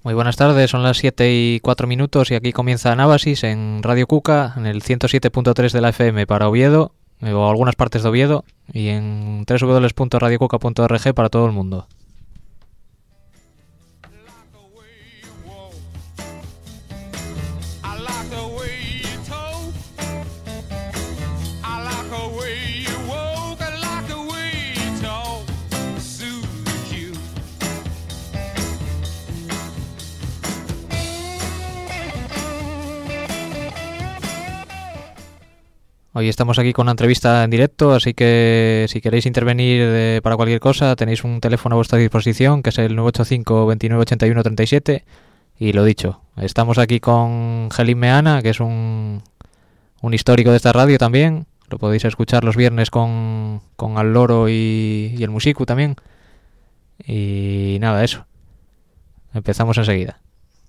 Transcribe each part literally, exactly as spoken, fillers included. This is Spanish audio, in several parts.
Muy buenas tardes, son las siete y cuatro minutos y aquí comienza Anábasis en Radio Cuca, en el ciento siete punto tres de la F M para Oviedo, o algunas partes de Oviedo, y en doble u doble u doble u punto radio cuca punto org para todo el mundo. Hoy estamos aquí con una entrevista en directo, así que si queréis intervenir de, para cualquier cosa, tenéis un teléfono a vuestra disposición, que es el nueve ocho cinco, veintinueve ochenta y uno, treinta y siete. Y lo dicho, estamos aquí con Gelín Meana, que es un, un histórico de esta radio también. Lo podéis escuchar los viernes con, con Al Loro y, y el Musicu también. Y nada, eso. Empezamos enseguida.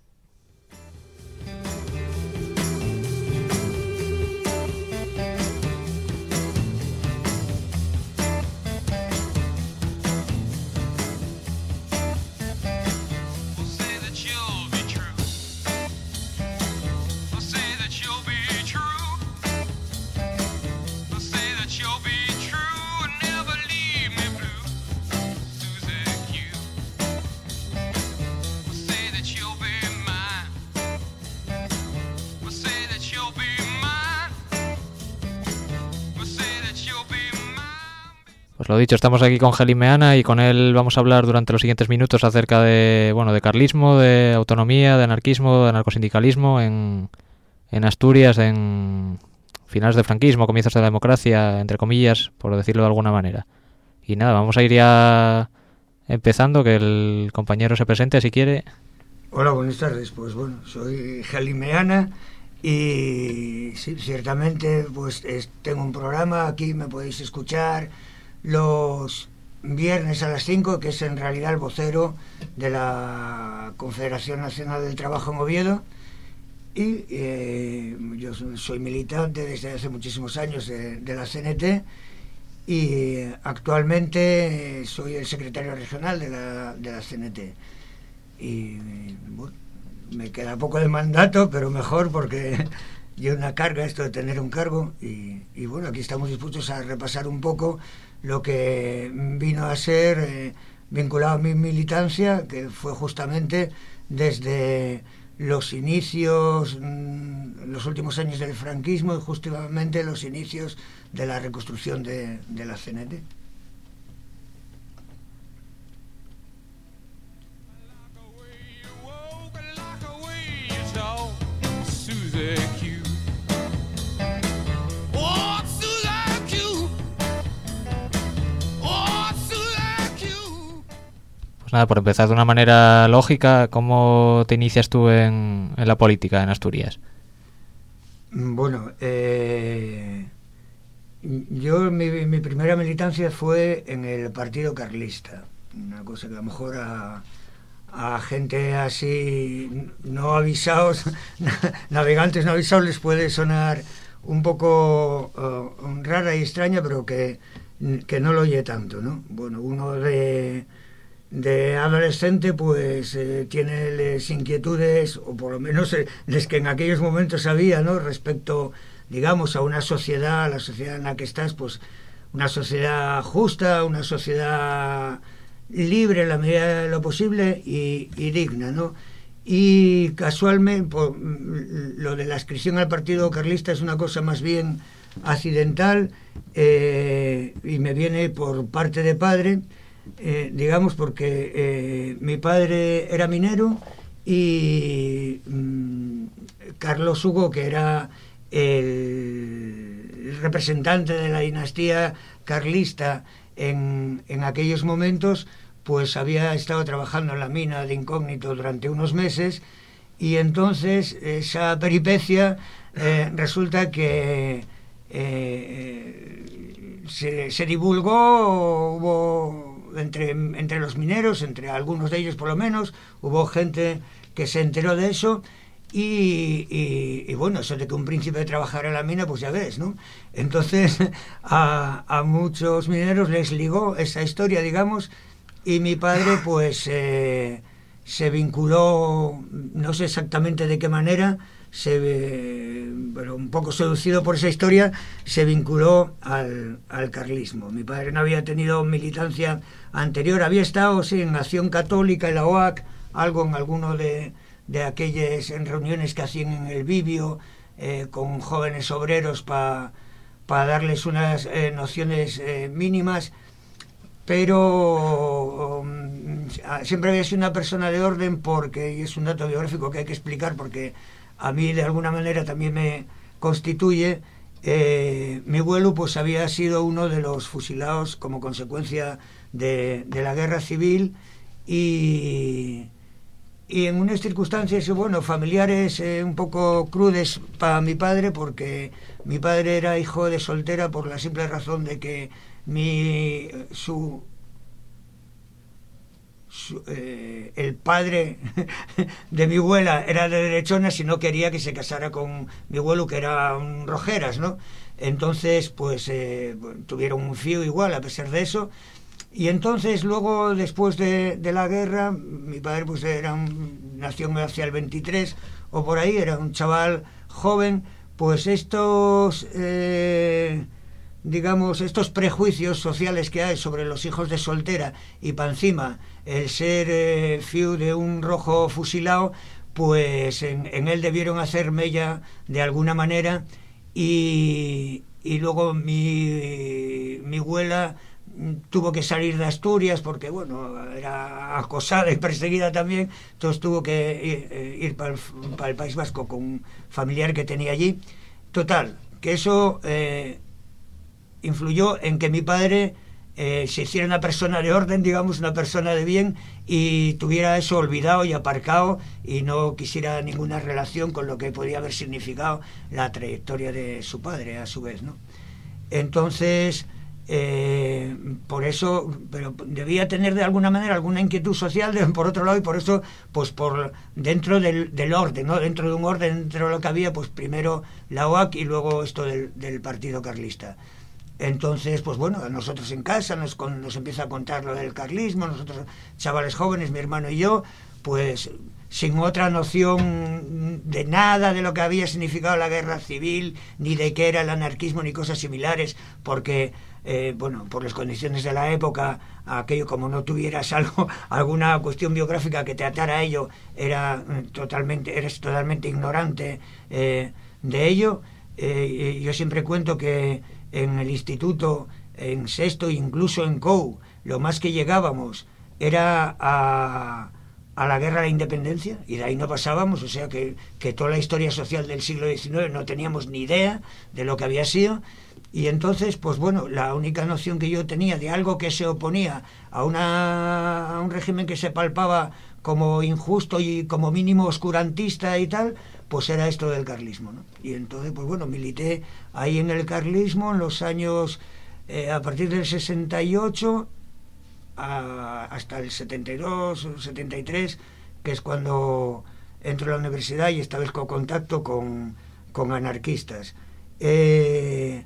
Lo dicho, estamos aquí con Gelín Meana y con él vamos a hablar durante los siguientes minutos acerca de, bueno, de carlismo, de autonomía, de anarquismo, de anarcosindicalismo en, en Asturias, en finales del franquismo, comienzos de la democracia, entre comillas, por decirlo de alguna manera. Y nada, vamos a ir ya empezando, que el compañero se presente si quiere. Hola, buenas tardes. Pues bueno, soy Gelín Meana y sí, ciertamente pues es, tengo un programa, aquí me podéis escuchar los viernes a las cinco, que es en realidad el vocero de la Confederación Nacional del Trabajo en Oviedo, y eh, yo soy militante desde hace muchísimos años de, de la C N T y actualmente soy el secretario regional de la, de la C N T y bueno, me queda poco de mandato, pero mejor porque lleva una carga esto de tener un cargo y, y bueno, aquí estamos dispuestos a repasar un poco lo que vino a ser eh, vinculado a mi militancia, que fue justamente desde los inicios, mmm, los últimos años del franquismo y justamente los inicios de la reconstrucción de, de la C N T. Pues nada, por empezar de una manera lógica, ¿cómo te inicias tú en, en la política en Asturias? Bueno, eh, yo mi, mi primera militancia fue en el Partido Carlista, una cosa que a lo mejor a, a gente así no avisados, navegantes no avisados, les puede sonar un poco uh, rara y extraña, pero que, que no lo oye tanto, ¿no? Bueno, uno de... de adolescente pues eh, tiene las inquietudes, o por lo menos eh, las que en aquellos momentos había, ¿no?, respecto, digamos, a una sociedad, la sociedad en la que estás, pues una sociedad justa, una sociedad libre en la medida de lo posible y, y digna, ¿no? Y casualmente pues, lo de la inscripción al Partido Carlista es una cosa más bien accidental eh, y me viene por parte de padre. Eh, digamos porque eh, mi padre era minero y mm, Carlos Hugo, que era el representante de la dinastía carlista en, en aquellos momentos, pues había estado trabajando en la mina de Incógnito durante unos meses y entonces esa peripecia eh, resulta que eh, se, se divulgó, hubo Entre, entre los mineros, entre algunos de ellos por lo menos, hubo gente que se enteró de eso y, y, y bueno, eso de que un príncipe trabajara en la mina, pues ya ves, ¿no? Entonces a, a muchos mineros les ligó esa historia, digamos, y mi padre pues eh, se vinculó, no sé exactamente de qué manera, se, pero un poco seducido por esa historia, se vinculó al, al carlismo. Mi padre no había tenido militancia anterior, había estado sí, en Acción Católica, en la O A C, algo en alguno de, de aquellas en reuniones que hacían en el Bibio, eh, con jóvenes obreros para pa darles unas eh, nociones eh, mínimas, pero um, siempre había sido una persona de orden, porque, y es un dato biográfico que hay que explicar porque a mí de alguna manera también me constituye, eh, mi abuelo pues había sido uno de los fusilados como consecuencia de, de la guerra civil, y, y en unas circunstancias, bueno, familiares eh, un poco crudes para mi padre, porque mi padre era hijo de soltera por la simple razón de que mi su Su, eh, el padre de mi abuela era de derechona, si no quería que se casara con mi abuelo, que era un Rojeras, ¿no? Entonces pues eh, tuvieron un fío igual a pesar de eso, y entonces luego después de, de la guerra mi padre pues era un, nació hacia el veintitrés o por ahí, era un chaval joven, pues estos eh, digamos, estos prejuicios sociales que hay sobre los hijos de soltera, y para encima el ser eh, fiu de un rojo fusilado, pues en, en él debieron hacer mella de alguna manera, y, y luego mi, mi abuela tuvo que salir de Asturias porque, bueno, era acosada y perseguida también, entonces tuvo que ir, ir para, el, para el País Vasco con un familiar que tenía allí. Total, que eso eh, influyó en que mi padre eh, se hiciera una persona de orden, digamos, una persona de bien, y tuviera eso olvidado y aparcado, y no quisiera ninguna relación con lo que podía haber significado la trayectoria de su padre, a su vez, ¿no? Entonces, eh, por eso, pero debía tener de alguna manera alguna inquietud social, de, por otro lado, y por eso, pues por dentro del, del orden, ¿no? Dentro de un orden, dentro de lo que había, pues primero la O A C y luego esto del, del Partido Carlista. Entonces, pues bueno, a nosotros en casa nos, con, nos empieza a contar lo del carlismo, nosotros chavales jóvenes, mi hermano y yo, pues sin otra noción de nada de lo que había significado la guerra civil, ni de qué era el anarquismo, ni cosas similares, porque, eh, bueno, por las condiciones de la época, aquello, como no tuvieras algo, alguna cuestión biográfica que te atara a ello, era totalmente, eres totalmente ignorante eh, de ello. Eh, yo siempre cuento que en el instituto, en sexto, incluso en C O U, lo más que llegábamos era a, a la guerra de la independencia, y de ahí no pasábamos, o sea que, que toda la historia social del siglo diecinueve no teníamos ni idea de lo que había sido. Y entonces, pues bueno, la única noción que yo tenía de algo que se oponía a, una, a un régimen que se palpaba como injusto y como mínimo oscurantista y tal, pues era esto del carlismo, ¿no? Y entonces, pues bueno, milité ahí en el carlismo en los años, eh, a partir del sesenta y ocho a, hasta el setenta y dos o setenta y tres, que es cuando entro a la universidad y establezco contacto con, con anarquistas. Eh,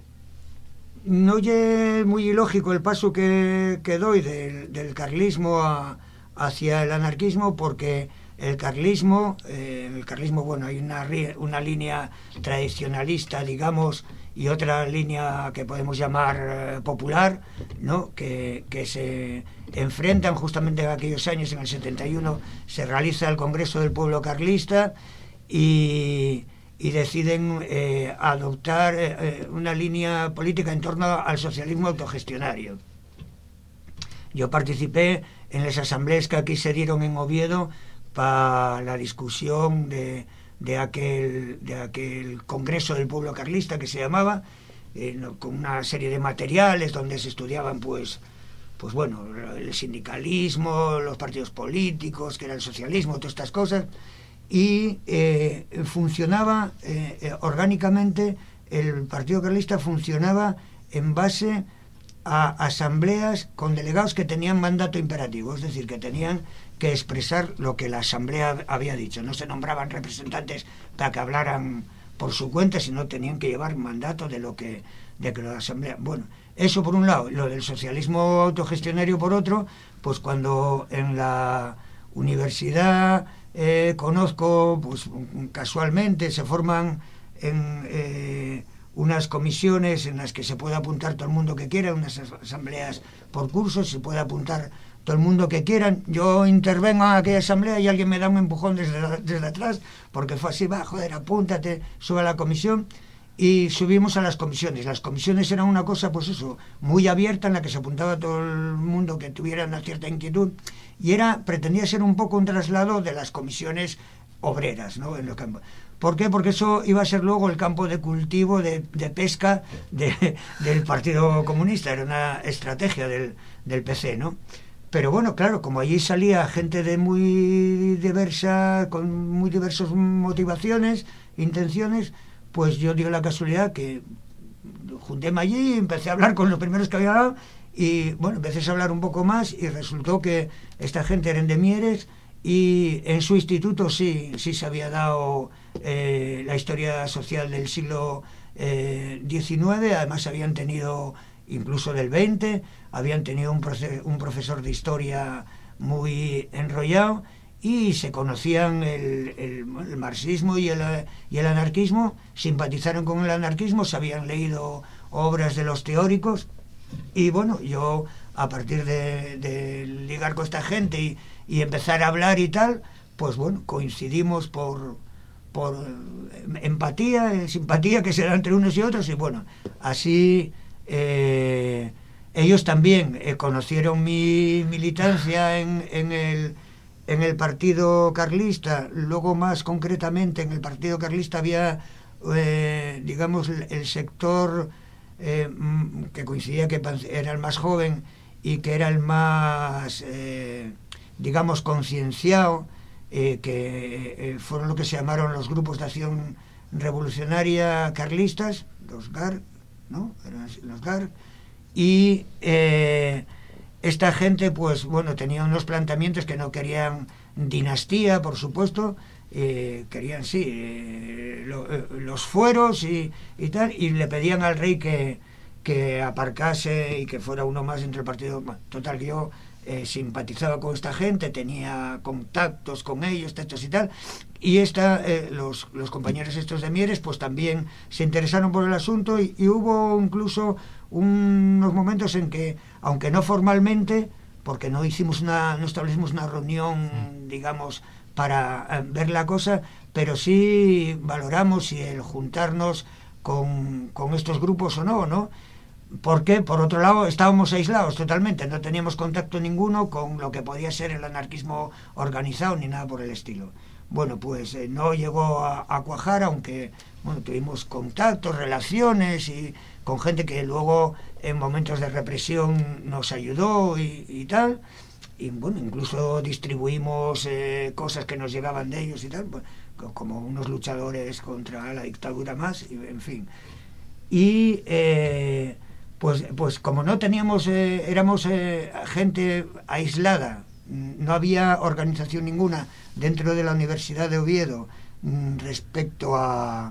no es muy ilógico el paso que, que doy del, del carlismo a, hacia el anarquismo, porque el carlismo, eh, el carlismo, bueno, hay una, una línea tradicionalista, digamos, y otra línea que podemos llamar eh, popular, ¿no? Que, que se enfrentan justamente en aquellos años. En el setenta y uno se realiza el Congreso del Pueblo Carlista y, y deciden eh, adoptar eh, una línea política en torno al socialismo autogestionario. Yo participé en las asambleas que aquí se dieron en Oviedo para la discusión de, de, aquel, de aquel Congreso del Pueblo Carlista, que se llamaba, eh, no, con una serie de materiales donde se estudiaban, pues, pues bueno, el sindicalismo, los partidos políticos, que era el socialismo, todas estas cosas, y eh, funcionaba eh, orgánicamente, el Partido Carlista funcionaba en base a asambleas con delegados que tenían mandato imperativo, es decir, que tenían que expresar lo que la asamblea había dicho. No se nombraban representantes para que hablaran por su cuenta, sino tenían que llevar mandato de lo que de que la asamblea. Bueno, eso por un lado, lo del socialismo autogestionario por otro, pues cuando en la universidad, eh, conozco, pues casualmente se forman en eh, unas comisiones en las que se puede apuntar todo el mundo que quiera, unas asambleas por cursos, se puede apuntar todo el mundo que quieran. Yo intervengo en aquella asamblea y alguien me da un empujón desde, desde atrás, porque fue así, va, joder, apúntate, sube a la comisión, y subimos a las comisiones. Las comisiones eran una cosa, pues eso, muy abierta, en la que se apuntaba todo el mundo que tuviera una cierta inquietud, y era, pretendía ser un poco un traslado de las comisiones obreras, ¿no?, en los campos. ¿Por qué? Porque eso iba a ser luego el campo de cultivo, de, de pesca de, del Partido Comunista, era una estrategia del, del P C, ¿no? Pero bueno, claro, como allí salía gente de muy diversa, con muy diversas motivaciones, intenciones, pues yo dio la casualidad que juntéme allí, empecé a hablar con los primeros que había hablado, y bueno, empecé a hablar un poco más, y resultó que esta gente eran de Mieres, y en su instituto sí, sí se había dado eh, la historia social del siglo eh, diecinueve, además habían tenido, incluso del veinte, habían tenido un, profe- un profesor de historia muy enrollado, y se conocían el, el, el marxismo y el, y el anarquismo, simpatizaron con el anarquismo, se habían leído obras de los teóricos, y bueno, yo a partir de, de ligar con esta gente y, y empezar a hablar y tal, pues bueno, coincidimos por, por empatía, simpatía que se da entre unos y otros, y bueno, así eh, ellos también eh, conocieron mi militancia en, en el en el Partido Carlista. Luego, más concretamente, en el Partido Carlista había eh, digamos el, el sector eh, que coincidía que era el más joven y que era el más eh, digamos concienciado, eh, que eh, fueron lo que se llamaron los grupos de acción revolucionaria carlistas, los G A R, ¿no? Eran los G A R, y eh, esta gente, pues bueno, tenía unos planteamientos que no querían dinastía, por supuesto, eh, querían, sí, eh, lo, eh, los fueros y, y tal, y le pedían al rey que, que aparcase y que fuera uno más entre el partido. Total, que yo eh, simpatizaba con esta gente, tenía contactos con ellos, textos y tal, y esta, eh, los, los compañeros estos de Mieres, pues también se interesaron por el asunto, y, y hubo incluso unos momentos en que, aunque no formalmente, porque no hicimos una, no establecimos una reunión, digamos, para eh, ver la cosa, pero sí valoramos si el juntarnos con, con estos grupos o no, ¿no? Porque, por otro lado, estábamos aislados totalmente, no teníamos contacto ninguno con lo que podía ser el anarquismo organizado ni nada por el estilo. Bueno, pues eh, no llegó a, a cuajar, aunque bueno, tuvimos contactos, relaciones, y con gente que luego en momentos de represión nos ayudó y, y tal, y bueno, incluso distribuimos eh, cosas que nos llegaban de ellos y tal, pues, como unos luchadores contra la dictadura más, y, en fin. Y eh, pues, pues como no teníamos, eh, éramos eh, gente aislada, no había organización ninguna dentro de la Universidad de Oviedo mm, respecto a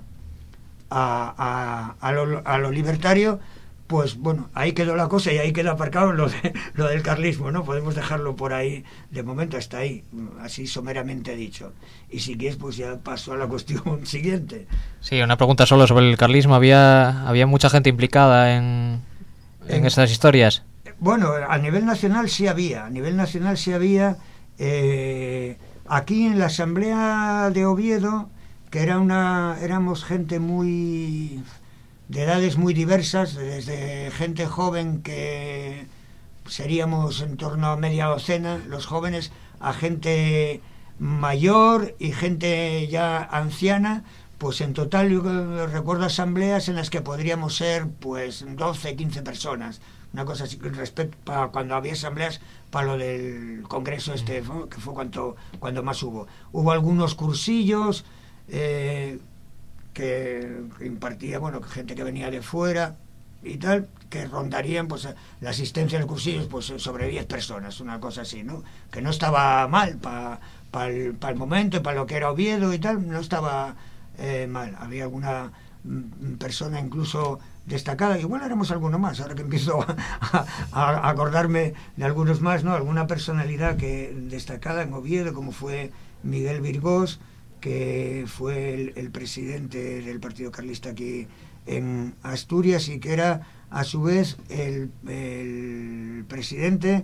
a, a, a, lo, a lo libertario, pues bueno, ahí quedó la cosa, y ahí quedó aparcado lo, de, lo del carlismo, ¿no? Podemos dejarlo por ahí, de momento hasta ahí, así someramente dicho. Y si quieres, pues ya paso a la cuestión siguiente. Sí, una pregunta solo sobre el carlismo. ¿Había, había mucha gente implicada en, en, en esas historias? Bueno, a nivel nacional sí había, a nivel nacional sí había. Eh, aquí en la Asamblea de Oviedo, que era una, éramos gente muy de edades muy diversas, desde gente joven, que seríamos en torno a media docena los jóvenes, a gente mayor y gente ya anciana. Pues en total yo recuerdo asambleas en las que podríamos ser pues doce, quince personas, una cosa así, respecto para cuando había asambleas para lo del congreso este, ¿no? Que fue cuando, cuando más hubo. Hubo algunos cursillos eh, que, que impartía, bueno, gente que venía de fuera y tal, que rondarían pues la asistencia a los cursillos pues sobre diez personas, una cosa así, ¿no? Que no estaba mal para pa el, pa el momento y para lo que era Oviedo y tal, no estaba eh, mal. Había alguna mm, persona incluso destacada, igual éramos alguno más, ahora que empiezo a, a, a acordarme de algunos más, ¿no? Alguna personalidad que destacada en Oviedo, como fue Miguel Virgós, que fue el, el presidente del Partido Carlista aquí en Asturias y que era a su vez el, el presidente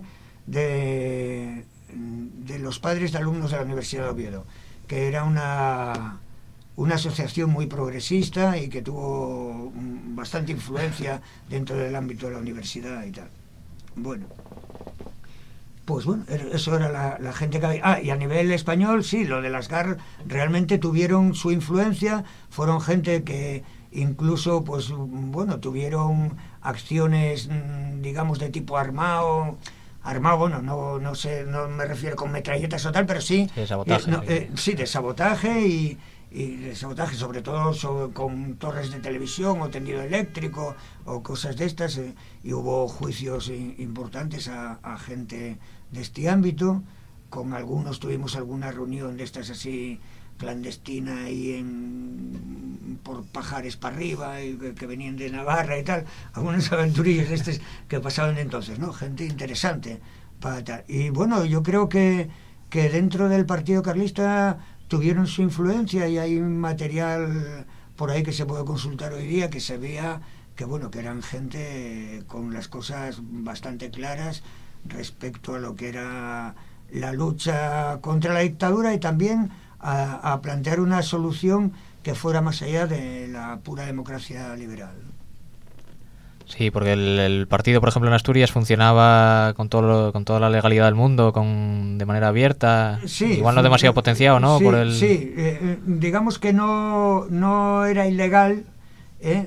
de, de los padres de alumnos de la Universidad de Oviedo, que era una, una asociación muy progresista y que tuvo bastante influencia dentro del ámbito de la universidad y tal. Bueno, pues bueno, eso era la, la gente que había. Ah, y a nivel español, sí, lo de las G A R realmente tuvieron su influencia, fueron gente que incluso, pues bueno, tuvieron acciones, digamos, de tipo armado, armado, bueno, no, no sé, no me refiero con metralletas o tal, pero sí, de sabotaje, eh, no, eh, sí, de sabotaje y, y de sabotaje, sobre todo sobre, con torres de televisión o tendido eléctrico o cosas de estas, eh, y hubo juicios eh, importantes a, a gente de este ámbito. Con algunos tuvimos alguna reunión de estas así clandestina y en, por Pajares para arriba, y que, que venían de Navarra y tal, algunos aventurillos de estos que pasaban entonces, ¿no? Gente interesante para tal. Y bueno, yo creo que, que dentro del Partido Carlista tuvieron su influencia y hay material por ahí que se puede consultar hoy día que se vea que bueno, que eran gente con las cosas bastante claras respecto a lo que era la lucha contra la dictadura y también a, a plantear una solución que fuera más allá de la pura democracia liberal. Sí, porque el, el partido, por ejemplo, en Asturias funcionaba con todo lo, con toda la legalidad del mundo, con de manera abierta, sí, igual no demasiado potenciado, ¿no? Sí, por el... sí eh, digamos que no, no era ilegal, ¿eh?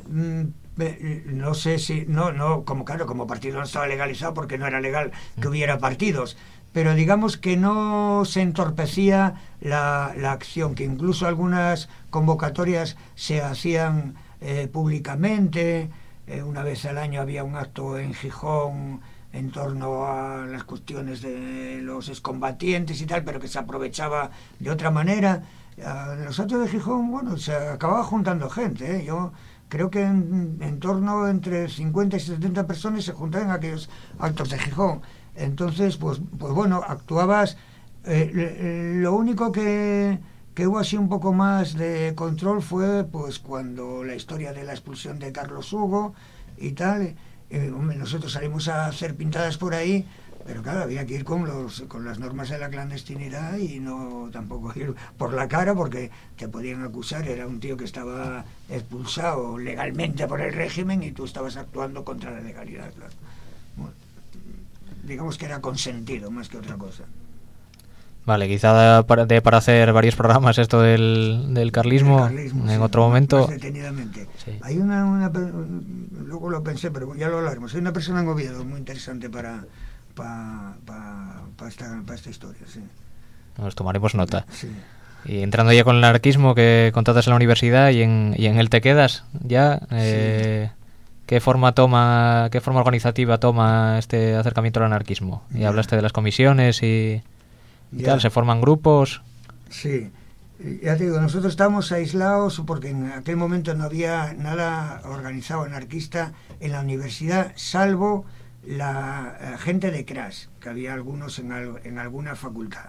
No sé si, no, no, como claro, como partido no estaba legalizado porque no era legal que hubiera partidos, pero digamos que no se entorpecía la, la acción, que incluso algunas convocatorias se hacían eh, públicamente. Eh, una vez al año había un acto en Gijón en torno a las cuestiones de los excombatientes y tal, pero que se aprovechaba de otra manera. En los actos de Gijón, bueno, se acababa juntando gente, ¿eh? Yo creo que en, en torno entre cincuenta y setenta personas se juntaban en aquellos actos de Gijón. Entonces, pues, pues bueno, actuabas. Eh, lo único que, que hubo así un poco más de control fue pues cuando la historia de la expulsión de Carlos Hugo y tal. Eh, hombre, nosotros salimos a hacer pintadas por ahí, pero claro, había que ir con los con las normas de la clandestinidad y no tampoco ir por la cara porque te podían acusar. Era un tío que estaba expulsado legalmente por el régimen y tú estabas actuando contra la legalidad, claro. Bueno, digamos que era consentido más que otra cosa. Vale, quizá da para, de para hacer varios programas esto del, del carlismo, carlismo en sí, otro momento. Más detenidamente. Sí. Hay una, una, luego lo pensé, pero ya lo hablaremos. Hay una persona en Oviedo muy interesante para para pa, pa esta, pa esta historia, sí. Nos tomaremos nota. Sí. Y entrando ya con el anarquismo que contaste en la universidad y en, y en él te quedas ya, eh, sí. ¿Qué forma toma, qué forma organizativa toma este acercamiento al anarquismo? Y ya. Hablaste de las comisiones y, y tal, ¿se forman grupos? Sí, ya te digo, nosotros estábamos aislados porque en aquel momento no había nada organizado anarquista en la universidad, salvo la, la gente de Cras, que había algunos en, al, en alguna facultad.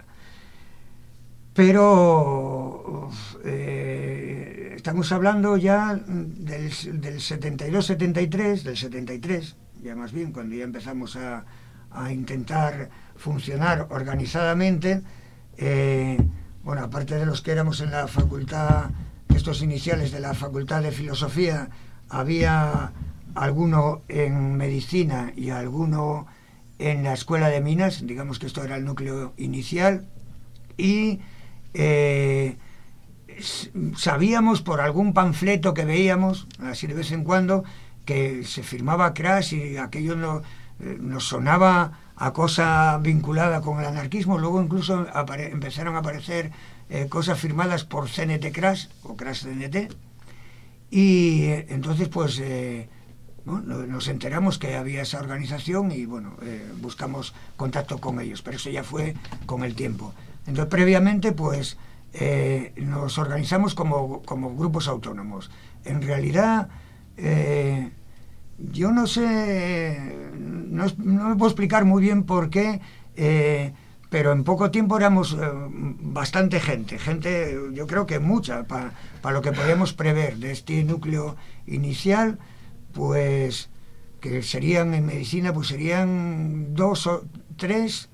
Pero eh, estamos hablando ya del, del setenta y dos setenta y tres, del setenta y tres, ya más bien, cuando ya empezamos a, a intentar funcionar organizadamente. Eh, bueno, aparte de los que éramos en la facultad, estos iniciales de la Facultad de Filosofía, había alguno en Medicina y alguno en la Escuela de Minas, digamos que esto era el núcleo inicial, y Eh, sabíamos por algún panfleto que veíamos así de vez en cuando que se firmaba Cras y aquello no, eh, nos sonaba a cosa vinculada con el anarquismo. Luego incluso apare- empezaron a aparecer eh, cosas firmadas por C N T Cras o Cras C N T y eh, entonces pues eh, bueno, nos enteramos que había esa organización y bueno, eh, buscamos contacto con ellos, pero eso ya fue con el tiempo. Entonces, previamente, pues, eh, nos organizamos como, como grupos autónomos. En realidad, eh, yo no sé, no, no me puedo explicar muy bien por qué, eh, pero en poco tiempo éramos eh, bastante gente, gente, yo creo que mucha, para pa lo que podíamos prever de este núcleo inicial, pues que serían en medicina, pues serían dos o tres,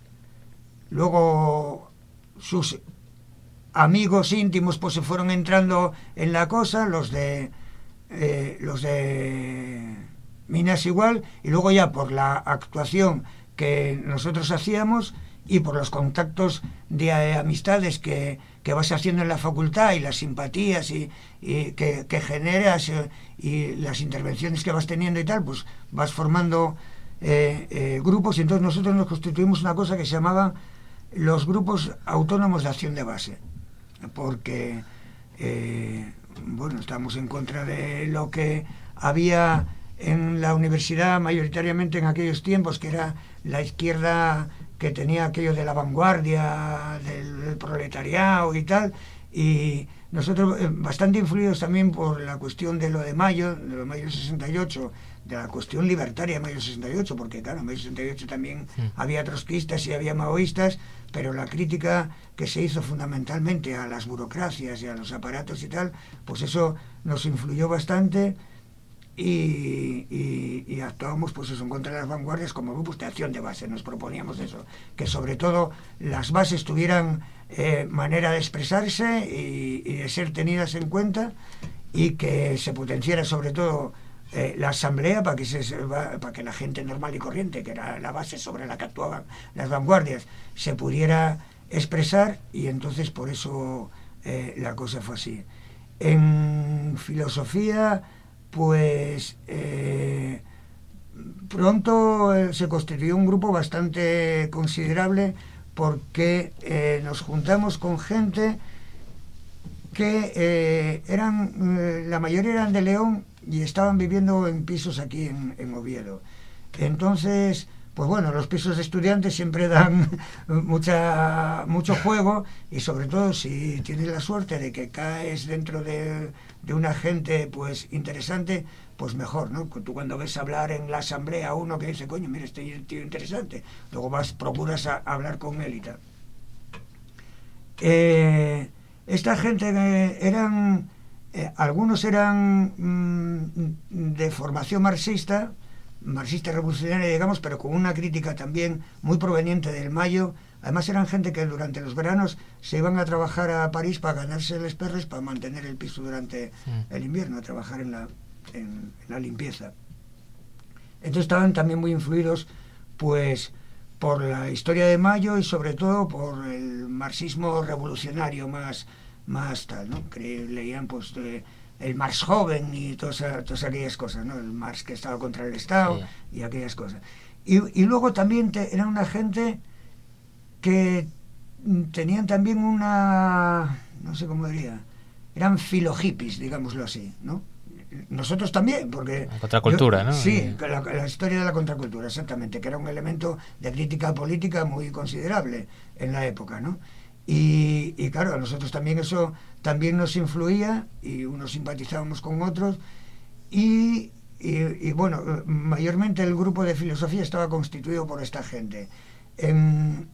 luego sus amigos íntimos pues se fueron entrando en la cosa, los de eh, los de Minas igual, y luego ya por la actuación que nosotros hacíamos y por los contactos de eh, amistades que, que vas haciendo en la facultad y las simpatías y, y que, que generas eh, y las intervenciones que vas teniendo y tal, pues vas formando eh, eh, grupos, y entonces nosotros nos constituimos una cosa que se llamaba los grupos autónomos de acción de base, porque eh, bueno, estamos en contra de lo que había en la universidad mayoritariamente en aquellos tiempos, que era la izquierda que tenía aquello de la vanguardia, del, del proletariado y tal, y nosotros eh, bastante influidos también por la cuestión de lo de Mayo, de lo de Mayo sesenta y ocho, de la cuestión libertaria de Mayo sesenta y ocho, porque claro, en Mayo sesenta y ocho también sí. había trotskistas y había maoístas, pero la crítica que se hizo fundamentalmente a las burocracias y a los aparatos y tal, pues eso nos influyó bastante. Y, y, y actuábamos pues eso en contra de las vanguardias como grupos de acción de base. Nos proponíamos eso, que sobre todo las bases tuvieran eh, manera de expresarse y, y de ser tenidas en cuenta, y que se potenciara sobre todo eh, la asamblea para que, se, para que la gente normal y corriente, que era la base sobre la que actuaban las vanguardias, se pudiera expresar, y entonces por eso eh, la cosa fue así. En filosofía pues eh, pronto eh, se constituyó un grupo bastante considerable, porque eh, nos juntamos con gente que eh, eran, eh, la mayoría eran de León y estaban viviendo en pisos aquí en, en Oviedo. Entonces, pues bueno, los pisos de estudiantes siempre dan mucha mucho juego, y sobre todo si tienes la suerte de que caes dentro de, de una gente pues interesante, pues mejor, ¿no? Tú cuando ves hablar en la asamblea a uno que dice, coño, mira, este tío interesante, luego vas, procuras a, a hablar con él y tal. Eh, esta gente eh, eran, eh, algunos eran mmm, de formación marxista, marxista revolucionaria, digamos, pero con una crítica también muy proveniente del Mayo. Además eran gente que durante los veranos se iban a trabajar a París para ganarse los perres, para mantener el piso durante mm. el invierno, a trabajar en la, en, en la limpieza. Entonces estaban también muy influidos pues por la historia de Mayo y sobre todo por el marxismo revolucionario más, más tal, ¿no? Que leían pues de, el Marx joven y todas, todas aquellas cosas, ¿no? El Marx que estaba contra el Estado, sí. y aquellas cosas. Y, y luego también te, era una gente que tenían también una, no sé cómo diría, eran filo-hippies, digámoslo así, ¿no? Nosotros también, porque... La contracultura, yo, ¿no? Sí, la, la historia de la contracultura, exactamente, que era un elemento de crítica política muy considerable en la época, ¿no? Y, y claro, a nosotros también eso también nos influía, y unos simpatizábamos con otros, y, y, y bueno, mayormente el grupo de filosofía estaba constituido por esta gente. En,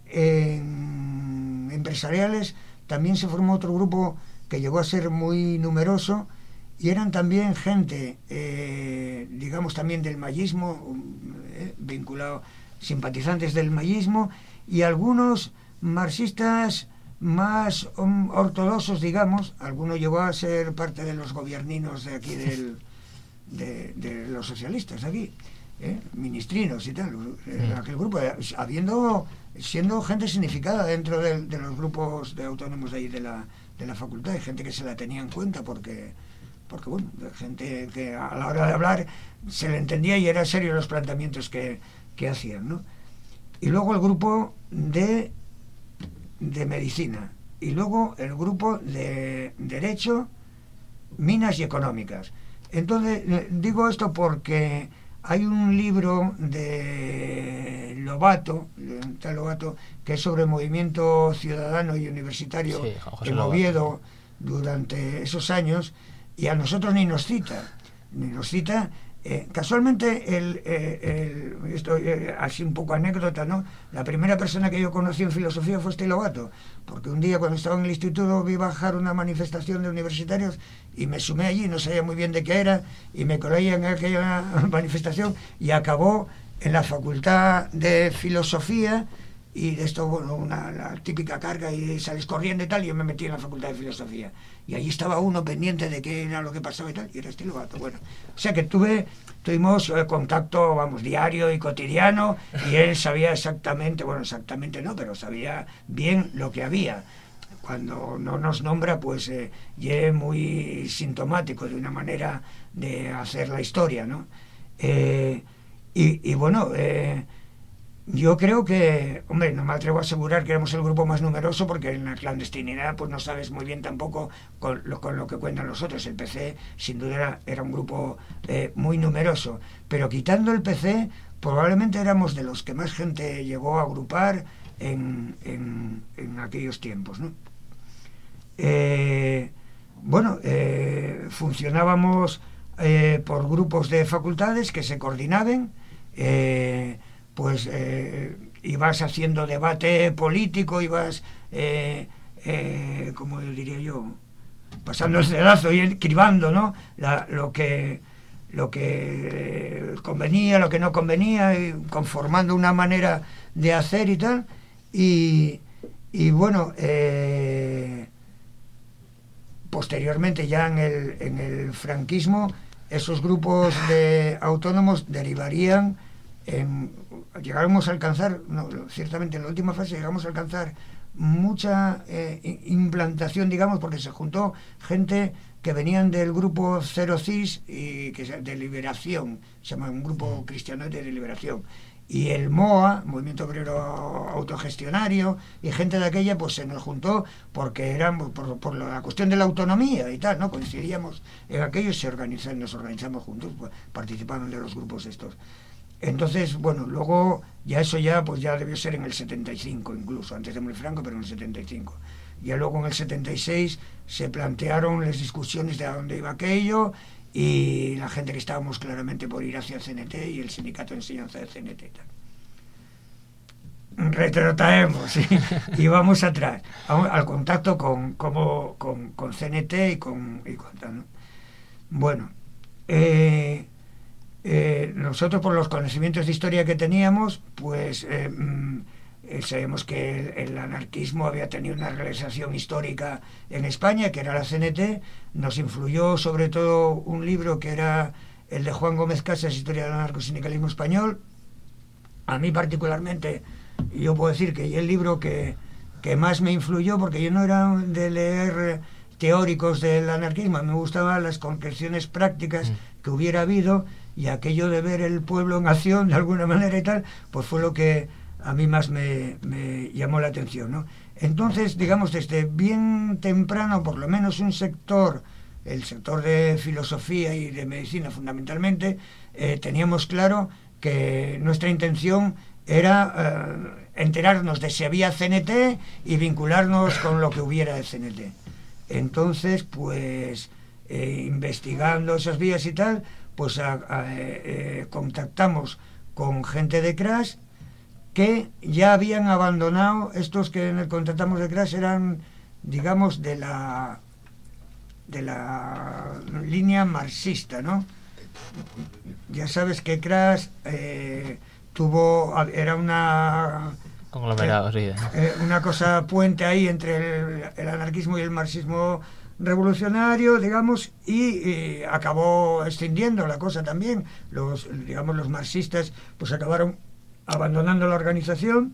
en empresariales también se formó otro grupo que llegó a ser muy numeroso, y eran también gente, eh, digamos también del mayismo, eh, vinculado, simpatizantes del mayismo, y algunos marxistas más um, ortodoxos, digamos. Alguno llegó a ser parte de los gobierninos de aquí, del, de, de los socialistas aquí, ¿eh? ministrinos y tal, eh, aquel grupo, habiendo, siendo gente significada dentro de, de los grupos de autónomos de ahí de la, de la facultad, y gente que se la tenía en cuenta porque, porque bueno, gente que a la hora de hablar se le entendía y era serio los planteamientos que, que hacían, ¿no? Y luego el grupo de de medicina, y luego el grupo de derecho, minas y económicas. Entonces digo esto porque hay un libro de Lobato, de tal Lobato, que es sobre movimiento ciudadano y universitario, sí, en Oviedo durante esos años, y a nosotros ni nos cita, ni nos cita Eh, casualmente, el, eh, el, esto eh, así un poco anécdota, ¿no? La primera persona que yo conocí en filosofía fue este Lobato, porque un día cuando estaba en el instituto vi bajar una manifestación de universitarios y me sumé allí, no sabía muy bien de qué era, y me colé en aquella manifestación y acabó en la Facultad de Filosofía. Y de esto, bueno, una, la típica carga y sales corriendo y tal, y yo me metí en la Facultad de Filosofía. Y allí estaba uno pendiente de qué era lo que pasaba y tal, y era este Lobato. Bueno, o sea que tuve, tuvimos eh, contacto, vamos, diario y cotidiano, y él sabía exactamente, bueno, exactamente no, pero sabía bien lo que había. Cuando no nos nombra, pues, eh, y es muy sintomático de una manera de hacer la historia, ¿no? Eh, y, y bueno, eh, yo creo que, hombre, no me atrevo a asegurar que éramos el grupo más numeroso, porque en la clandestinidad pues no sabes muy bien tampoco con lo, con lo que cuentan los otros. El P C sin duda era, era un grupo eh, muy numeroso, pero quitando el P C probablemente éramos de los que más gente llegó a agrupar en, en, en aquellos tiempos, ¿no? Eh, bueno, eh, funcionábamos eh, por grupos de facultades que se coordinaban. eh, pues eh, ibas haciendo debate político, ibas, eh, eh, como diría yo, pasando el dedazo y cribando, ¿no? La, lo que lo que convenía, lo que no convenía, y conformando una manera de hacer y tal. Y, y bueno, eh, posteriormente ya en el, en el franquismo, esos grupos de autónomos derivarían en... llegamos a alcanzar, no, ciertamente en la última fase llegamos a alcanzar mucha eh, implantación, digamos, porque se juntó gente que venían del grupo Cero Cis y que es de Liberación, se llama un grupo cristiano de Liberación, y el M O A, Movimiento Obrero Autogestionario, y gente de aquella, pues se nos juntó porque eran por, por la cuestión de la autonomía y tal, ¿no? Coincidíamos en aquello y se organizan, nos organizamos juntos, pues, participaron de los grupos estos. Entonces, bueno, luego ya eso ya pues ya debió ser en el setenta y cinco, incluso antes de muy franco, pero en el setenta y cinco. Ya luego en el setenta y seis se plantearon las discusiones de a dónde iba aquello, y la gente que estábamos claramente por ir hacia el C N T y el sindicato de enseñanza del C N T y tal. Retrotraemos y, y vamos atrás al contacto con, como, con, con C N T y con, y con tal, ¿no? Bueno, eh, Eh, nosotros, por los conocimientos de historia que teníamos, pues eh, eh, sabemos que el, el anarquismo había tenido una realización histórica en España, que era la C N T. Nos influyó sobre todo un libro que era el de Juan Gómez Casas, Historia del anarcosindicalismo español. A mí particularmente, yo puedo decir que es el libro que, que más me influyó, porque yo no era de leer teóricos del anarquismo, me gustaban las concreciones prácticas que hubiera habido, y aquello de ver el pueblo en acción de alguna manera y tal, pues fue lo que a mí más me, me llamó la atención, ¿no? Entonces, digamos, desde bien temprano, por lo menos un sector, el sector de filosofía y de medicina fundamentalmente, eh, teníamos claro que nuestra intención era eh, enterarnos de si había C N T y vincularnos con lo que hubiera de C N T. Entonces, pues, eh, investigando esas vías y tal, pues a, a, eh, contactamos con gente de Crash que ya habían abandonado. Estos que contactamos de Crash eran, digamos, de la de la línea marxista, ¿no? Ya sabes que Crash eh, tuvo, era una conglomerado, eh, sí, eh, una cosa puente ahí entre el, el anarquismo y el marxismo revolucionario, digamos, y, y acabó extendiendo la cosa también. Los, digamos, los marxistas pues acabaron abandonando la organización,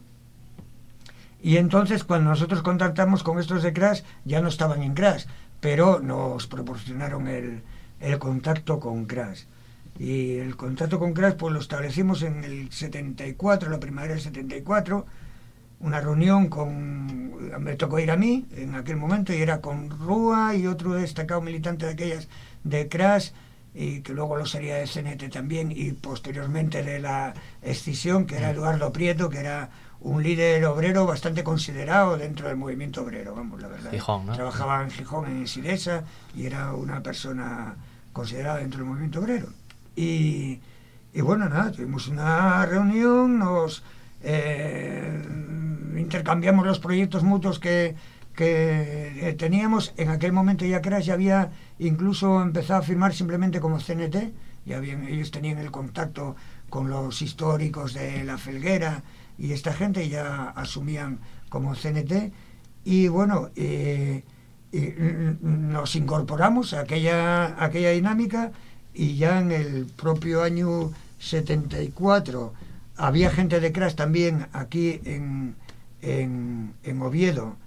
y entonces cuando nosotros contactamos con estos de Crash, ya no estaban en Crash, pero nos proporcionaron el, el contacto con Crash. Y el contacto con Crash pues lo establecimos en el setenta y cuatro, la primavera del setenta y cuatro, una reunión con, me tocó ir a mí en aquel momento, y era con Rúa y otro destacado militante de aquellas de Crash, y que luego lo sería de C N T también, y posteriormente de la escisión, que era Eduardo Prieto, que era un líder obrero bastante considerado dentro del movimiento obrero, vamos, la verdad. Gijón, ¿no? Trabajaba en Gijón, en Sidesa, y era una persona considerada dentro del movimiento obrero. Y, y bueno, nada, tuvimos una reunión, nos eh, intercambiamos los proyectos mutuos que, que eh, teníamos. En aquel momento ya Crash ya había incluso empezado a firmar simplemente como C N T, ya habían, ellos tenían el contacto con los históricos de La Felguera y esta gente ya asumían como C N T. Y bueno, eh, y nos incorporamos a aquella, a aquella dinámica, y ya en el propio año setenta y cuatro había gente de Crash también aquí en, en, en Oviedo,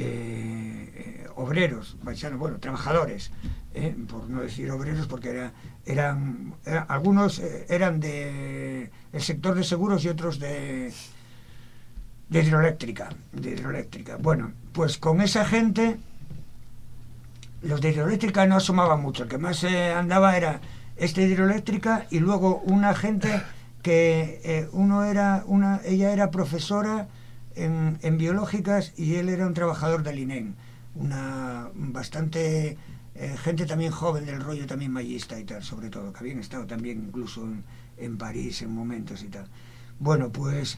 eh, obreros, paisanos, bueno, trabajadores, eh, por no decir obreros, porque era, eran, eran algunos eran de el sector de seguros y otros de de hidroeléctrica, de hidroeléctrica. Bueno, pues con esa gente, los de hidroeléctrica no asomaban mucho, el que más eh, andaba era este de hidroeléctrica, y luego una gente que eh, uno era una ella era profesora en, en biológicas y él era un trabajador del I N E M, una bastante eh, gente también joven del rollo también mayista y tal, sobre todo, que habían estado también incluso en, en París en momentos y tal. Bueno, pues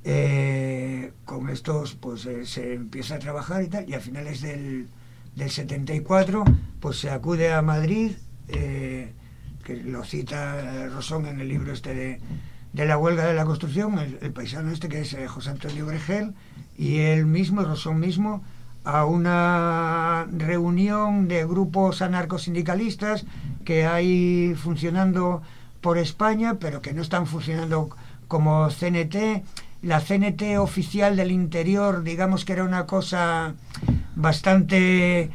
Eh, con estos pues eh, se empieza a trabajar y tal, y a finales del, del setenta y cuatro pues se acude a Madrid, eh, que lo cita Rosón en el libro este de, de la huelga de la construcción, el, el paisano este que es eh, José Antonio Gregel, y él mismo, Rosón mismo, a una reunión de grupos anarcosindicalistas que hay funcionando por España, pero que no están funcionando como C N T. La C N T oficial del interior, digamos que era una cosa bastante...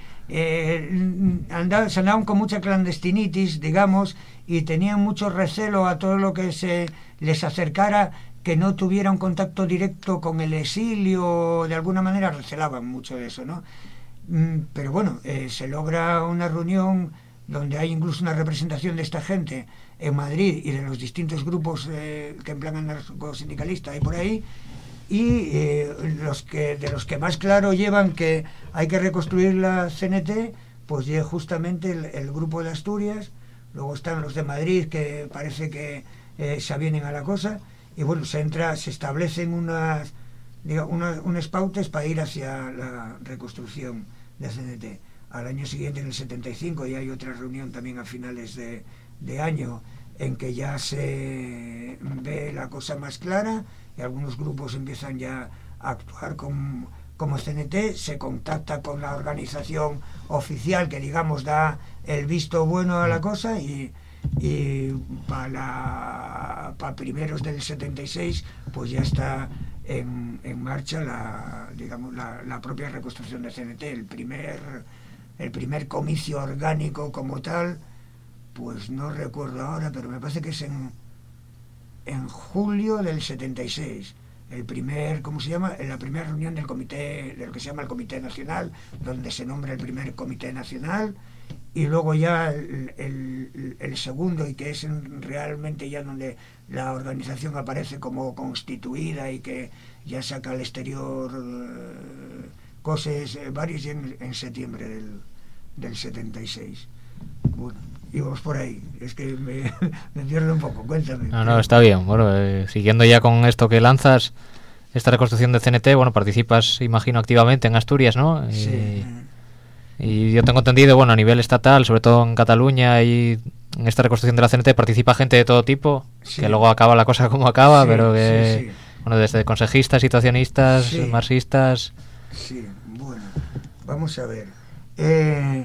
Eh, andaban, se andaban con mucha clandestinitis, digamos, y tenían mucho recelo a todo lo que se les acercara, que no tuviera un contacto directo con el exilio, de alguna manera recelaban mucho de eso, ¿no? Mm, pero bueno, eh, se logra una reunión donde hay incluso una representación de esta gente en Madrid y de los distintos grupos eh, que emplean anarcosindicalistas hay por ahí, y eh, los que de los que más claro llevan que hay que reconstruir la C N T, pues llega justamente el, el grupo de Asturias, luego están los de Madrid que parece que eh, se avienen a la cosa, y bueno, se entra, se establecen unas, digamos, unas, unas pautas para ir hacia la reconstrucción de la C N T. Al año siguiente, en el setenta y cinco, ya hay otra reunión también a finales de, de año en que ya se ve la cosa más clara y algunos grupos empiezan ya a actuar con, como C N T, se contacta con la organización oficial que digamos da el visto bueno a la cosa, y, y para pa primeros del setenta y seis pues ya está en, en marcha la, digamos, la, la propia reconstrucción de C N T. El primer el primer comicio orgánico como tal, pues no recuerdo ahora, pero me parece que es en en julio del setenta y seis, el primer, ¿cómo se llama? En la primera reunión del comité, del que se llama el Comité Nacional, donde se nombra el primer Comité Nacional, y luego ya el, el, el segundo, y que es en, realmente ya donde la organización aparece como constituida y que ya saca al exterior eh, cosas eh, varias, en, en septiembre del, del setenta y seis. Bueno, y vamos por ahí, es que me, me pierdo un poco, cuéntame. No, no, está bien. Bueno, eh, siguiendo ya con esto que lanzas, esta reconstrucción de C N T, bueno, participas, imagino, activamente en Asturias, ¿no? Sí. Y, y yo tengo entendido, bueno, a nivel estatal, sobre todo en Cataluña, y en esta reconstrucción de la C N T participa gente de todo tipo, sí. Que luego acaba la cosa como acaba, sí, pero que, sí, sí. Bueno, desde consejistas, situacionistas, sí. Marxistas... Sí, bueno, vamos a ver. Eh...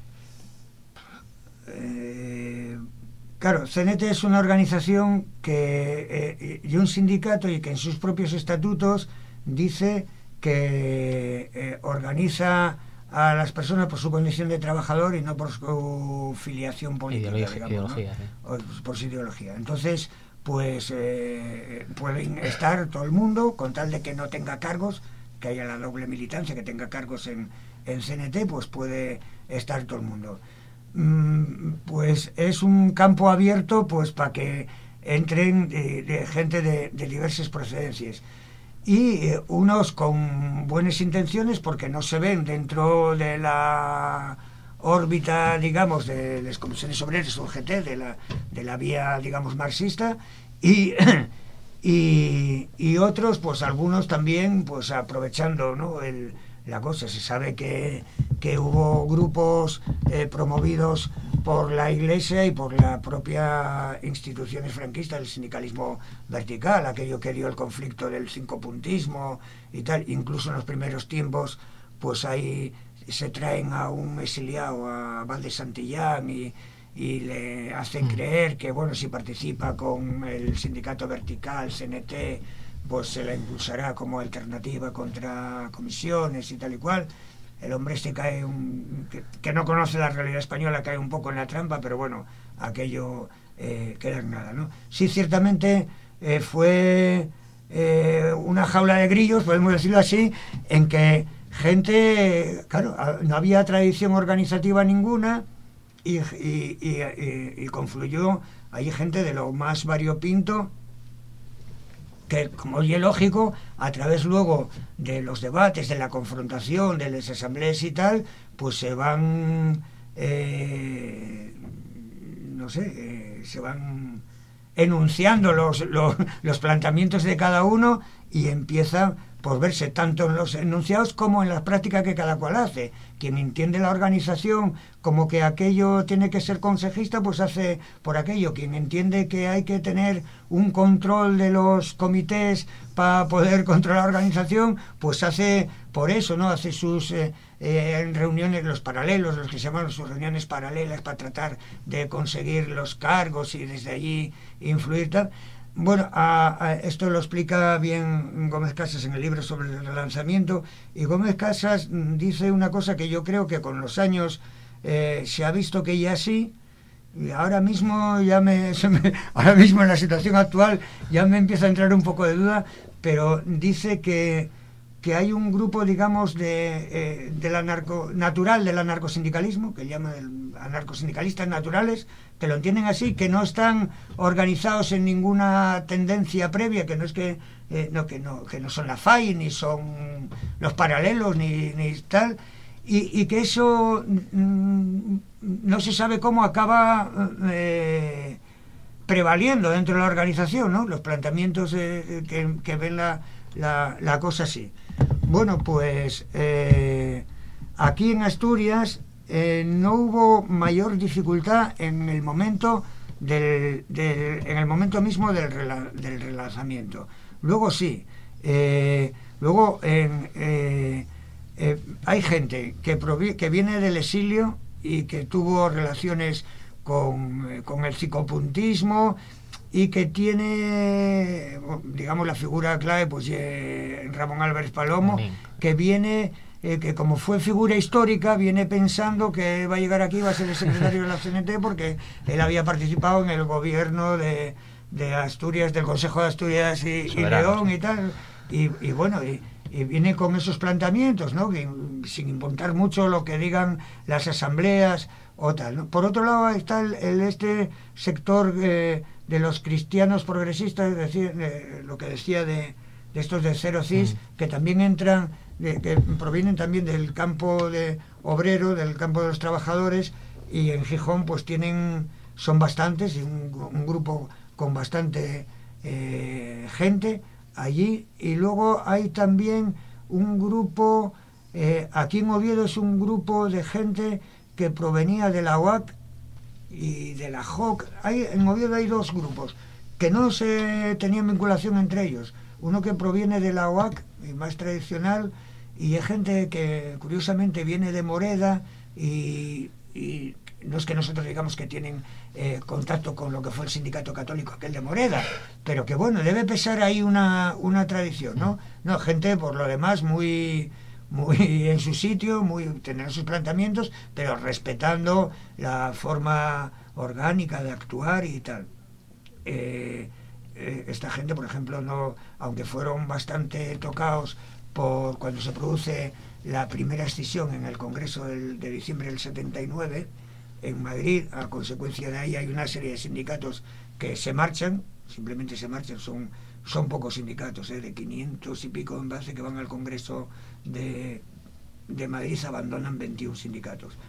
Eh, claro, C N T es una organización que eh, y un sindicato, y que en sus propios estatutos dice que eh, organiza a las personas por su condición de trabajador y no por su filiación política, ideología, digamos, ideología, ¿no? Sí. O por su ideología. Entonces, pues eh, pueden estar todo el mundo, con tal de que no tenga cargos, que haya la doble militancia, que tenga cargos en, en C N T, pues puede estar todo el mundo. Pues es un campo abierto pues para que entren de, de gente de, de diversas procedencias, y eh, unos con buenas intenciones porque no se ven dentro de la órbita, digamos, de las comisiones obreras o G T, de la, de la vía, digamos, marxista, y, y, y otros, pues algunos también, pues aprovechando, ¿no?, el, la cosa. Se sabe que, que hubo grupos eh, promovidos por la Iglesia y por la propia instituciones franquistas, el sindicalismo vertical, aquello que dio el conflicto del cincopuntismo y tal. Incluso en los primeros tiempos, pues ahí se traen a un exiliado, a Val de Santillán, y, y le hacen creer que, bueno, si participa con el sindicato vertical, C N T, pues se la impulsará como alternativa contra comisiones y tal y cual. El hombre este cae, un, que, que no conoce la realidad española, cae un poco en la trampa, pero bueno, aquello eh, queda en nada, ¿no? Sí, ciertamente eh, fue eh, una jaula de grillos, podemos decirlo así, en que gente, claro, no había tradición organizativa ninguna, y, y, y, y, y confluyó ahí gente de lo más variopinto, que, como es lógico, a través luego de los debates, de la confrontación, de las asambleas y tal, pues se van, eh, no sé, eh, se van enunciando los, los, los planteamientos de cada uno, y empieza por verse tanto en los enunciados como en la práctica que cada cual hace. Quien entiende la organización como que aquello tiene que ser consejista, pues hace por aquello. Quien entiende que hay que tener un control de los comités para poder controlar la organización, pues hace por eso, ¿no? Hace sus eh, eh, reuniones, los paralelos, los que se llaman sus reuniones paralelas, para tratar de conseguir los cargos y desde allí influir tal. Bueno, a, a esto lo explica bien Gómez Casas en el libro sobre el relanzamiento, y Gómez Casas dice una cosa que yo creo que con los años eh, se ha visto que ya sí, y ahora mismo ya me, se me ahora mismo en la situación actual ya me empieza a entrar un poco de duda, pero dice que que hay un grupo, digamos, de, eh, del anarco, natural del anarcosindicalismo, que llaman anarcosindicalistas naturales, que lo entienden así, que no están organizados en ninguna tendencia previa, que no es que eh, no que no que no son la F A I, ni son los paralelos, ni, ni tal, y, y que eso mm, no se sabe cómo acaba eh, prevaliendo dentro de la organización, ¿no? Los planteamientos eh, que, que ven la, la, la cosa así. Bueno, pues eh, aquí en Asturias eh, no hubo mayor dificultad en el momento del, del en el momento mismo del, rela, del relanzamiento. Luego sí, eh, luego en, eh, eh, hay gente que, provi, que viene del exilio y que tuvo relaciones con, con el psicopuntismo, y que tiene, digamos, la figura clave, pues eh, Ramón Álvarez Palomo, que viene, eh, que como fue figura histórica, viene pensando que va a llegar aquí, va a ser el secretario de la C N T, porque él había participado en el gobierno de, de Asturias, del Consejo de Asturias y, y León y tal, y, y bueno, y, y viene con esos planteamientos, ¿no? Que, sin importar mucho lo que digan las asambleas o tal, ¿no? Por otro lado está el, el este sector eh, de los cristianos progresistas, es decir, eh, lo que decía de, de estos de Cero Cis, mm. que también entran, de, que provienen también del campo de obrero, del campo de los trabajadores, y en Gijón pues tienen, son bastantes, y un, un grupo con bastante eh, gente allí, y luego hay también un grupo, eh, aquí en Oviedo es un grupo de gente que provenía de la U A C y de la J O C. Hay, en Oviedo hay dos grupos que no se tenían vinculación entre ellos. Uno que proviene de la U A C, más tradicional, y hay gente que curiosamente viene de Moreda, y, y no es que nosotros digamos que tienen eh, contacto con lo que fue el sindicato católico aquel de Moreda, pero que bueno, debe pesar ahí una, una tradición, ¿no? No, gente por lo demás muy... muy en su sitio, muy tener sus planteamientos, pero respetando la forma orgánica de actuar y tal. Eh, eh, esta gente, por ejemplo, no, aunque fueron bastante tocados por cuando se produce la primera escisión en el Congreso del, de diciembre del setenta y nueve en Madrid, a consecuencia de ahí hay una serie de sindicatos que se marchan, simplemente se marchan, son son pocos sindicatos, ¿eh? De quinientos y pico en base que van al Congreso de, de Madrid, se abandonan veintiún sindicatos.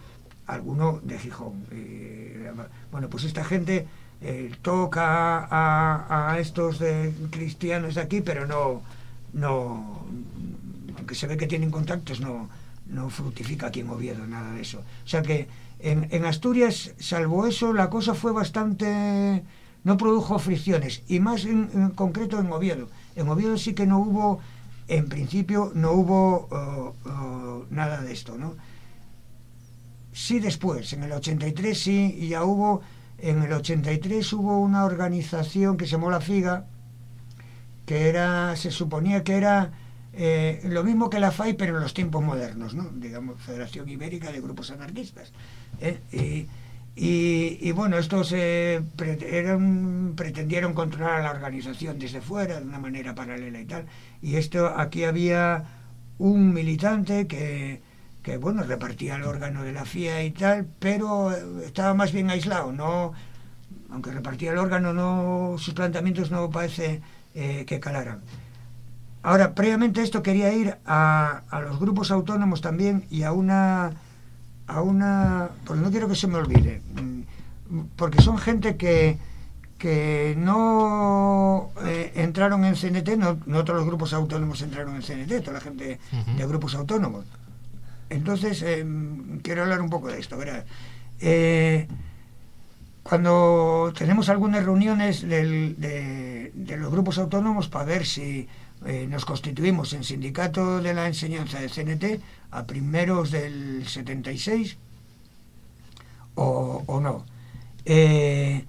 alguno de Gijón. Eh, bueno, pues esta gente eh, toca a, a estos de cristianos de aquí, pero no, no, aunque se ve que tienen contactos, no, no fructifica aquí en Oviedo nada de eso. O sea que en, en Asturias, salvo eso, la cosa fue bastante... no produjo fricciones, y más en, en concreto en Oviedo. En Oviedo sí que no hubo, en principio, no hubo uh, uh, nada de esto, ¿no? Sí después, en el ochenta y tres sí, ya hubo, en el ochenta y tres hubo una organización que se llamó La Figa, que era, se suponía que era eh, lo mismo que la F A I, pero en los tiempos modernos, ¿no? Digamos, Federación Ibérica de Grupos Anarquistas. ¿eh? Y, y, y bueno, estos eh, pre eran, pretendieron controlar la organización desde fuera, de una manera paralela y tal. Y esto, aquí había un militante que, que bueno, repartía el órgano de la F I A y tal, pero estaba más bien aislado, no, aunque repartía el órgano, no, sus planteamientos no parece eh, que calaran. Ahora, previamente a esto quería ir a, a los grupos autónomos también y a una, a una, porque no quiero que se me olvide, porque son gente que, que no eh, entraron en C N T, no, no todos los grupos autónomos entraron en C N T, toda la gente uh-huh. de grupos autónomos. Entonces, eh, quiero hablar un poco de esto, ¿verdad? Eh, cuando tenemos algunas reuniones del, de, de los grupos autónomos para ver si eh, nos constituimos en sindicato de la enseñanza de C N T a primeros del setenta y seis o, o no. Eh,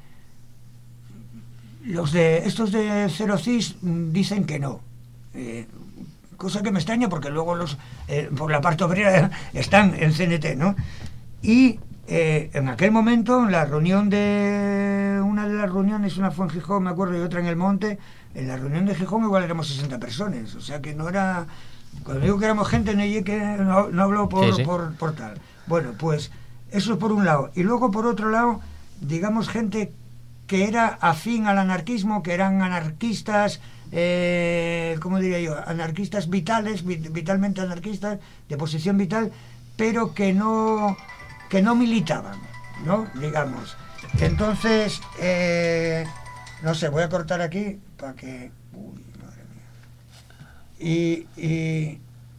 los de estos de Cero C I S dicen que no. Eh, cosa que me extraña porque luego los eh, por la parte obrera están en C N T, ¿no? Y eh, en aquel momento, en la reunión de una de las reuniones, una fue en Gijón, me acuerdo, y otra en El Monte, en la reunión de Gijón igual éramos sesenta personas, o sea que no era, cuando digo que éramos gente, no, que no, no hablo por, sí, sí. Por, por tal. Bueno, pues eso por un lado, y luego por otro lado, digamos, gente que era afín al anarquismo, que eran anarquistas, eh, ¿cómo diría yo? Anarquistas vitales, vitalmente anarquistas, de posición vital, pero que no que no militaban, ¿no? Digamos. Entonces, eh, no sé, voy a cortar aquí para que... Uy, madre mía. Y, y,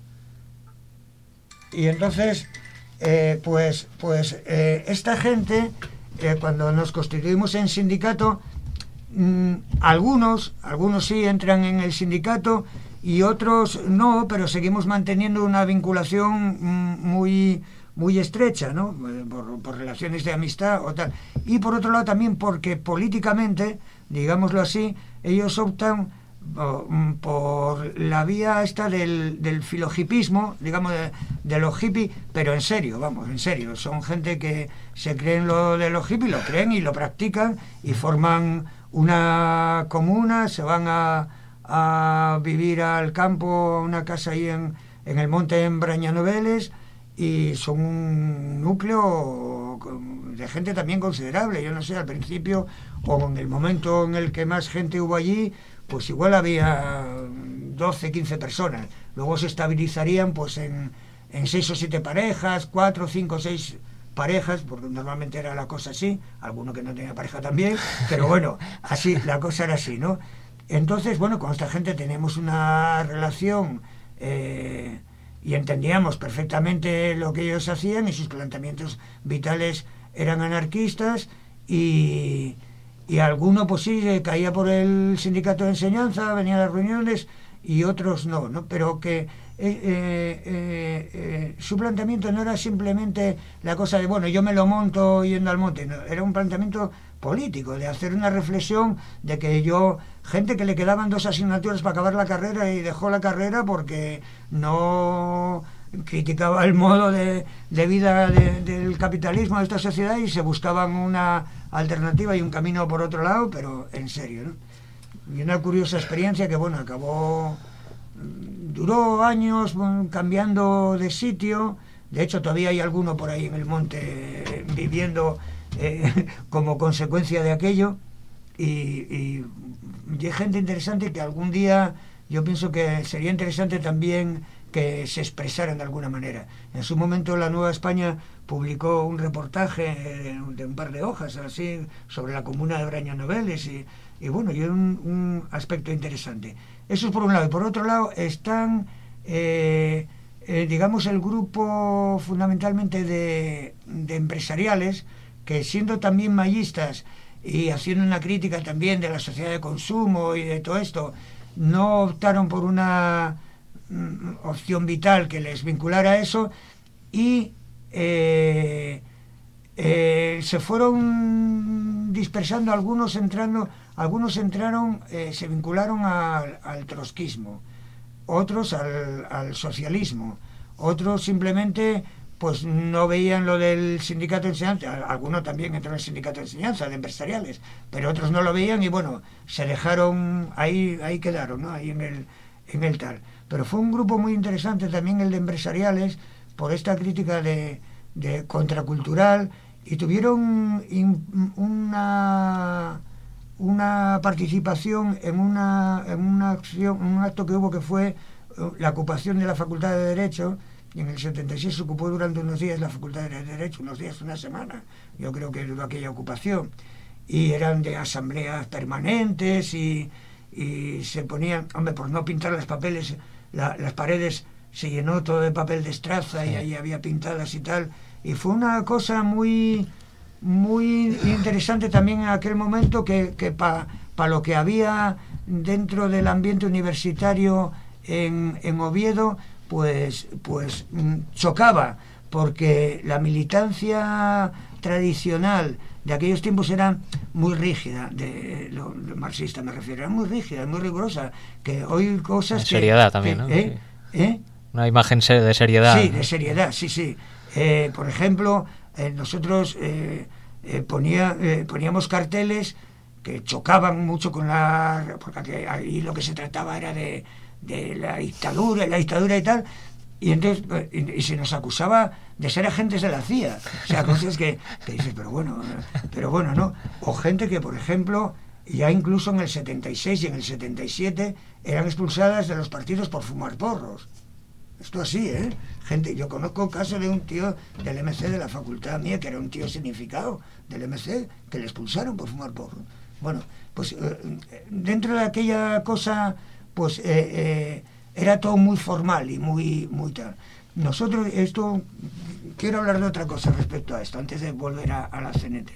y entonces, eh, pues, pues eh, esta gente, eh, cuando nos constituimos en sindicato, mmm, algunos, algunos sí entran en el sindicato y otros no, pero seguimos manteniendo una vinculación mmm, muy... muy estrecha, ¿no? Por, por relaciones de amistad o tal. Y por otro lado también porque políticamente, digámoslo así, ellos optan oh, por la vía esta del, del filohipismo, digamos, de, de los hippies, pero en serio, vamos, en serio. Son gente que se creen lo de los hippies, lo creen y lo practican y forman una comuna, se van a, a vivir al campo, a una casa ahí en, en el monte en Brañanoveles, y son un núcleo de gente también considerable. Yo no sé, al principio o en el momento en el que más gente hubo allí, pues igual había doce, quince personas. Luego se estabilizarían pues en, en seis o siete parejas, cuatro, cinco, seis parejas, porque normalmente era la cosa así, alguno que no tenía pareja también, pero bueno, así, la cosa era así, ¿no? Entonces, bueno, con esta gente tenemos una relación eh, y entendíamos perfectamente lo que ellos hacían y sus planteamientos vitales eran anarquistas, y, y alguno pues sí caía por el sindicato de enseñanza, venía a las reuniones, y otros no, ¿no? Pero que eh, eh, eh, eh, su planteamiento no era simplemente la cosa de, bueno, yo me lo monto yendo al monte, no, era un planteamiento político, de hacer una reflexión de que yo, gente que le quedaban dos asignaturas para acabar la carrera y dejó la carrera porque no criticaba el modo de, de vida de, del capitalismo de esta sociedad, y se buscaban una alternativa y un camino por otro lado, pero en serio, ¿no? Y una curiosa experiencia que, bueno, acabó, duró años bueno, cambiando de sitio. De hecho, todavía hay alguno por ahí en el monte viviendo Eh, como consecuencia de aquello, y, y, y hay gente interesante que algún día yo pienso que sería interesante también que se expresaran de alguna manera. En su momento la Nueva España publicó un reportaje de un par de hojas así sobre la comuna de Braña Noveles y, y bueno, y un, un aspecto interesante. Eso es por un lado. Y por otro lado están, eh, eh, digamos, el grupo fundamentalmente de, de empresariales que, siendo también mayistas y haciendo una crítica también de la sociedad de consumo y de todo esto, no optaron por una mm, opción vital que les vinculara a eso y eh, eh, se fueron dispersando, algunos entrando, algunos entraron, eh, se vincularon al, al trotskismo, otros al, al socialismo, otros simplemente pues no veían lo del sindicato de enseñanza, algunos también entró en el sindicato de enseñanza, de empresariales, pero otros no lo veían y bueno, se dejaron, ahí ahí quedaron, ¿no? Ahí en el, en el tal. Pero fue un grupo muy interesante también el de empresariales, por esta crítica de, de contracultural, y tuvieron in, una una participación en una, en una acción, un acto que hubo que fue la ocupación de la Facultad de Derecho. Y en el setenta y seis se ocupó durante unos días la Facultad de Derecho, unos días, una semana, yo creo que duró aquella ocupación. Y eran de asambleas permanentes y, y se ponían, hombre, por no pintar los papeles, la, las paredes se llenó todo de papel de estraza, sí, y ahí había pintadas y tal. Y fue una cosa muy, muy interesante también en aquel momento, que, que para pa lo que había dentro del ambiente universitario en, en Oviedo, pues pues chocaba, porque la militancia tradicional de aquellos tiempos era muy rígida, de lo, lo marxista me refiero, era muy rígida, muy rigurosa, que hoy cosas en seriedad que, también, que, ¿no? ¿eh? Sí. ¿Eh? Una imagen de seriedad. Sí, de seriedad, sí, sí. Eh, por ejemplo, eh, nosotros eh, eh, ponía, eh, poníamos carteles que chocaban mucho con la... porque ahí lo que se trataba era de de la dictadura, la dictadura y tal, y entonces y, y se nos acusaba de ser agentes de la C I A, o sea, cosas que, que dices, pero bueno, pero bueno, ¿no? O gente que, por ejemplo, ya incluso en el setenta y seis y en el setenta y siete eran expulsadas de los partidos por fumar porros. Esto así, ¿eh? Gente, yo conozco casos de un tío del M C de la facultad mía, que era un tío significado del M C, que le expulsaron por fumar porros. Bueno, pues eh, dentro de aquella cosa, pues eh, eh, era todo muy formal y muy muy tal. Nosotros, esto, quiero hablar de otra cosa respecto a esto, antes de volver a, a la C N T.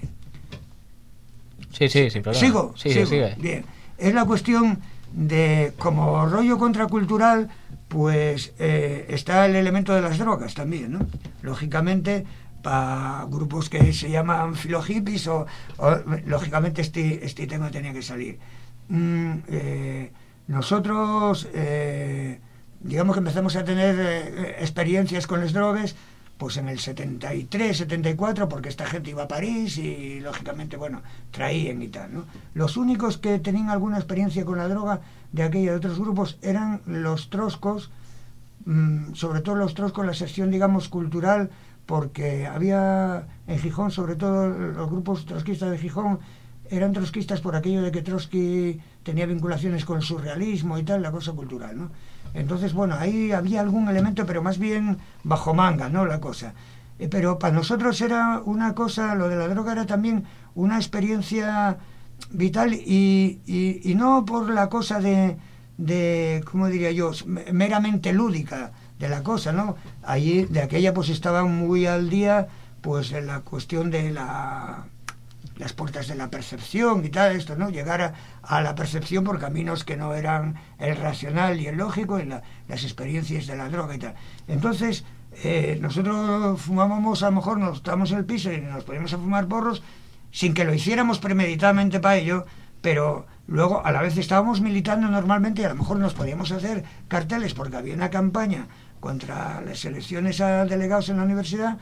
Sí, sí, sin problema. ¿Sigo? Sí, sigo. Sí, sigue. Bien. Es la cuestión de, como rollo contracultural, pues eh, está el elemento de las drogas también, ¿no? Lógicamente, para grupos que se llaman filohippies, o, o lógicamente este, este tema tenía que salir. Mm, eh, nosotros, eh, digamos que empezamos a tener eh, experiencias con las drogas, pues en el setenta y tres, setenta y cuatro, porque esta gente iba a París y lógicamente, bueno, traían y tal, ¿no? Los únicos que tenían alguna experiencia con la droga de aquella de otros grupos eran los troscos, mmm, sobre todo los troscos, la sección, digamos, cultural, porque había en Gijón, sobre todo los grupos trotskistas de Gijón, eran trotskistas por aquello de que Trotsky tenía vinculaciones con el surrealismo y tal, la cosa cultural, ¿no? Entonces, bueno, ahí había algún elemento, pero más bien bajo manga, ¿no? La cosa. Eh, pero para nosotros era una cosa, lo de la droga era también una experiencia vital y, y, y no por la cosa de, de, ¿cómo diría yo?, meramente lúdica de la cosa, ¿no? Allí, de aquella, pues estaban muy al día, pues en la cuestión de la... las puertas de la percepción y tal, esto, ¿no? Llegar a, a la percepción por caminos que no eran el racional y el lógico, y la, las experiencias de la droga y tal. Entonces, eh, nosotros fumábamos, a lo mejor nos estábamos en el piso y nos poníamos a fumar porros sin que lo hiciéramos premeditadamente para ello, pero luego a la vez estábamos militando normalmente y a lo mejor nos podíamos hacer carteles porque había una campaña contra las elecciones a delegados en la universidad,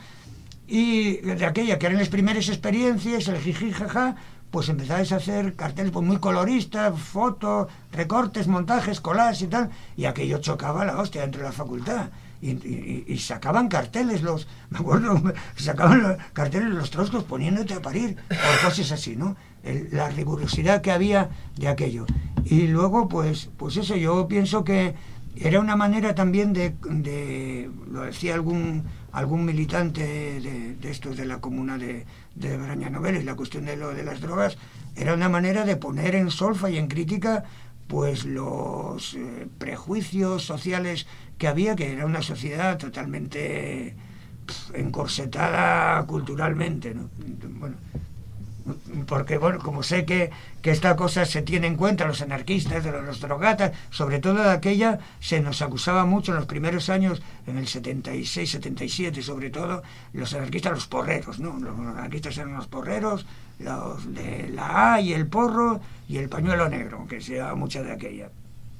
y de aquella que eran las primeras experiencias, el jiji jaja, pues empezáis a hacer carteles pues muy coloristas, fotos, recortes, montajes, collages y tal, y aquello chocaba la hostia dentro de la facultad. Y, y, y sacaban carteles los, me acuerdo, sacaban los carteles los troscos poniéndote a parir, o cosas así, ¿no? El, la rigurosidad que había de aquello. Y luego, pues, pues eso, yo pienso que era una manera también de, de lo decía algún algún militante de, de estos de la comuna de, de Brañanoveles, la cuestión de lo de las drogas, era una manera de poner en solfa y en crítica pues los eh, prejuicios sociales que había, que era una sociedad totalmente pff, encorsetada culturalmente, ¿no? Bueno, porque bueno, como sé que, que esta cosa se tiene en cuenta, los anarquistas, de los, los drogatas, sobre todo de aquella, se nos acusaba mucho en los primeros años, en el setenta y seis, setenta y siete sobre todo, los anarquistas, los porreros, ¿no? Los anarquistas eran los porreros, los de la A y el porro y el pañuelo negro, que se daba mucha de aquella.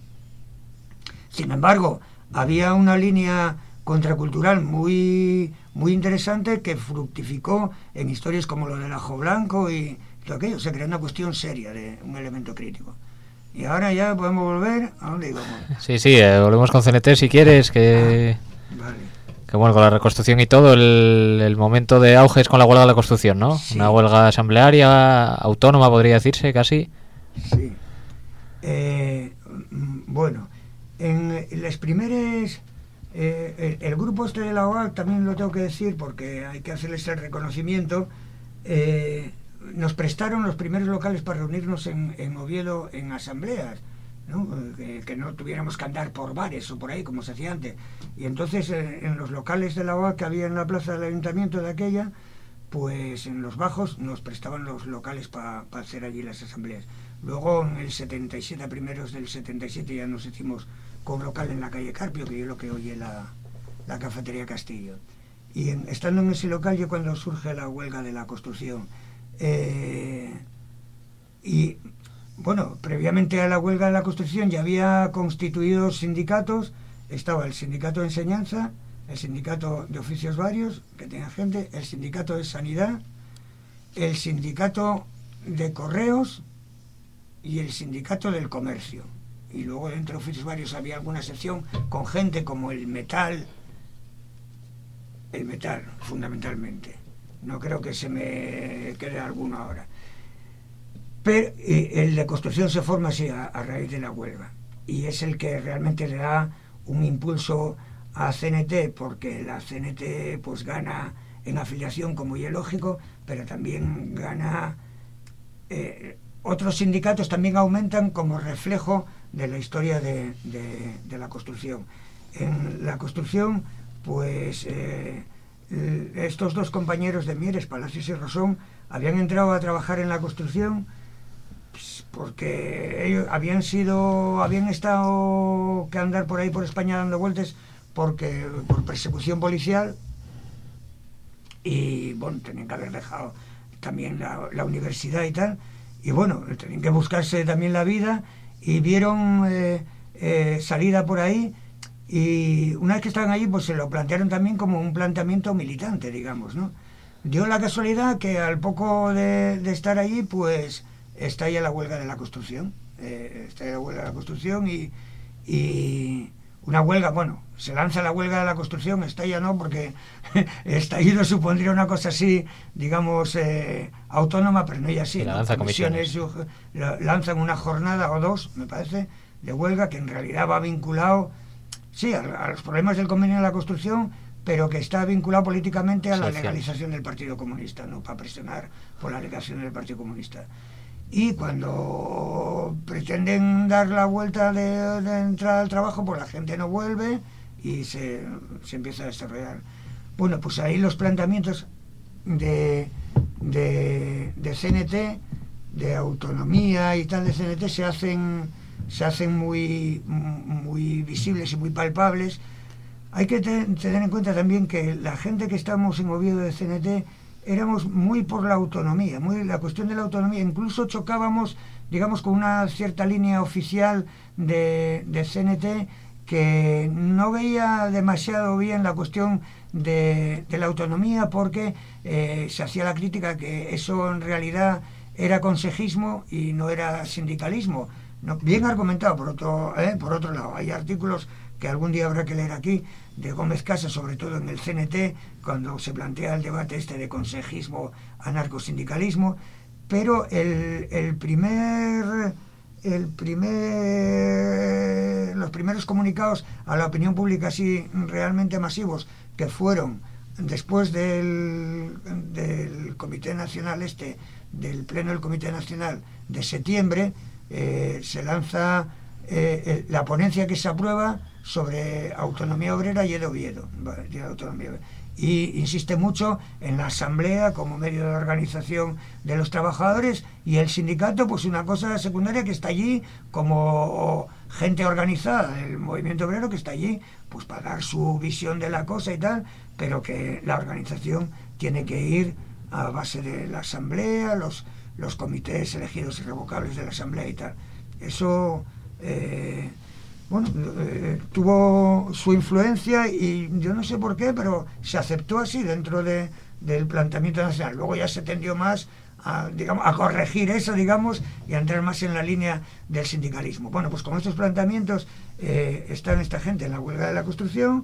Sin embargo, había una línea contracultural muy muy interesante que fructificó en historias como lo del ajo blanco y todo aquello. O sea, que era una cuestión seria, de un elemento crítico. Y ahora ya podemos volver a dónde íbamos. Sí, sí, eh, volvemos con C N T si quieres, que... Ah, vale. Que bueno, con la reconstrucción y todo, el, el momento de auge es con la huelga de la construcción, ¿no? Sí. Una huelga asamblearia, autónoma, podría decirse, casi. Sí. Eh, bueno, en, en las primeras... Eh, el, el grupo este de la O A C, también lo tengo que decir porque hay que hacerles el reconocimiento, eh, nos prestaron los primeros locales para reunirnos en, en Oviedo en asambleas, ¿no? Que, que no tuviéramos que andar por bares o por ahí como se hacía antes. Y entonces eh, en los locales de la O A C que había en la plaza del ayuntamiento de aquella, pues en los bajos nos prestaban los locales para pa hacer allí las asambleas. Luego en el setenta y siete, a primeros del setenta y siete, ya nos hicimos con local en la calle Carpio, que es lo que oye la, la cafetería Castillo. Y en, estando en ese local, yo cuando surge la huelga de la construcción, eh, y bueno, previamente a la huelga de la construcción ya había constituido sindicatos. Estaba el sindicato de enseñanza, el sindicato de oficios varios, que tenía gente, el sindicato de sanidad, el sindicato de correos y el sindicato del comercio. Y luego dentro de oficios varios había alguna sección con gente como el metal, el metal fundamentalmente. No creo que se me quede alguno ahora. Pero eh, el de construcción se forma así a, a raíz de la huelga. Y es el que realmente le da un impulso a C N T, porque la C N T pues gana en afiliación, como ya es lógico, pero también gana... Eh, otros sindicatos también aumentan como reflejo de la historia de, de, de la construcción. En la construcción, pues eh, estos dos compañeros de Mieres, Palacios y Rosón, habían entrado a trabajar en la construcción pues, porque ellos habían sido, habían estado que andar por ahí por España dando vueltas porque por persecución policial, y bueno, tenían que haber dejado también la, la universidad y tal. Y bueno, tenían que buscarse también la vida y vieron eh, eh, salida por ahí, y una vez que estaban allí pues se lo plantearon también como un planteamiento militante, digamos, ¿no? Dio la casualidad que al poco de, de estar allí pues estalla la huelga de la construcción, eh, estalla la huelga de la construcción y, y una huelga, bueno, se lanza la huelga de la construcción, estalla no, porque estallido supondría una cosa así, digamos, eh, autónoma, pero no es así, la ¿no? lanza Comisiones, comisiones. Lanzan una jornada o dos, me parece, de huelga que en realidad va vinculado, sí, a, a los problemas del convenio de la construcción, pero que está vinculado políticamente a la legalización del Partido Comunista, ¿no? Para presionar por la legalización del Partido Comunista. Y cuando pretenden dar la vuelta de, de entrada al trabajo, pues la gente no vuelve y se, se empieza a desarrollar. Bueno, pues ahí los planteamientos de, de, de C N T, de autonomía y tal de C N T se hacen, se hacen muy, muy visibles y muy palpables. Hay que te, tener en cuenta también que la gente que estamos en Oviedo de C N T éramos muy por la autonomía, muy la cuestión de la autonomía. Incluso chocábamos, digamos, con una cierta línea oficial de, de C N T que no veía demasiado bien la cuestión de, de la autonomía, porque eh, se hacía la crítica que eso en realidad era consejismo y no era sindicalismo. No, bien argumentado por otro, eh, por otro lado. Hay artículos que algún día habrá que leer aquí, de Gómez Casas, sobre todo en el C N T, cuando se plantea el debate este de consejismo, anarcosindicalismo, pero el, el primer el primer, los primeros comunicados a la opinión pública así realmente masivos, que fueron después del, del Comité Nacional este, del Pleno del Comité Nacional de septiembre, eh, se lanza eh, la ponencia que se aprueba sobre autonomía obrera y el Oviedo, de autonomía obrera. Y insiste mucho en la asamblea como medio de organización de los trabajadores, y el sindicato pues una cosa secundaria que está allí como gente organizada, el movimiento obrero que está allí pues para dar su visión de la cosa y tal, pero que la organización tiene que ir a base de la asamblea, los, los comités elegidos irrevocables de la asamblea y tal. Eso eh, bueno, eh, tuvo su influencia y yo no sé por qué, pero se aceptó así dentro de, del planteamiento nacional. Luego ya se tendió más a, digamos, a corregir eso, digamos, y a entrar más en la línea del sindicalismo. Bueno, pues con estos planteamientos eh, está esta gente en la huelga de la construcción,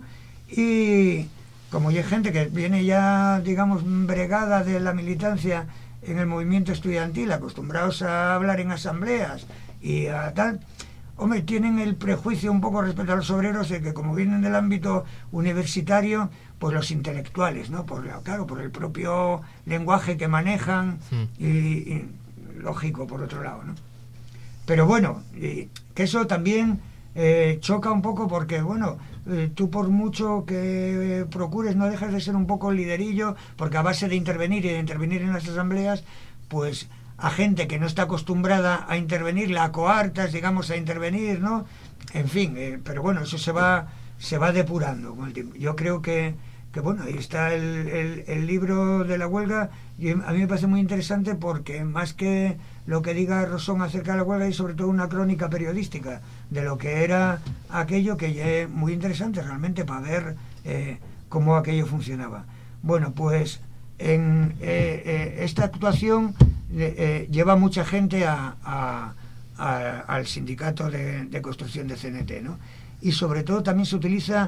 y como ya hay gente que viene ya, digamos, bregada de la militancia en el movimiento estudiantil, acostumbrados a hablar en asambleas y a tal, hombre, tienen el prejuicio un poco respecto a los obreros de que como vienen del ámbito universitario, pues los intelectuales, ¿no? Por, claro, por el propio lenguaje que manejan, mm. y, y lógico por otro lado, ¿no? Pero bueno, y, que eso también eh, choca un poco porque, bueno, eh, tú por mucho que eh, procures no dejas de ser un poco liderillo, porque a base de intervenir y de intervenir en las asambleas, pues a gente que no está acostumbrada a intervenir, la coartas, digamos, a intervenir, ¿no? En fin, eh, pero bueno, eso se va se va depurando con el tiempo. Yo creo que, que bueno, ahí está el, el, el libro de la huelga, y a mí me parece muy interesante porque más que lo que diga Rosón acerca de la huelga, hay sobre todo una crónica periodística de lo que era aquello, que es muy interesante realmente para ver eh, cómo aquello funcionaba. Bueno, pues en eh, eh, esta actuación eh, lleva mucha gente a, a, a, al sindicato de, de construcción de C N T, ¿no? Y sobre todo también se utiliza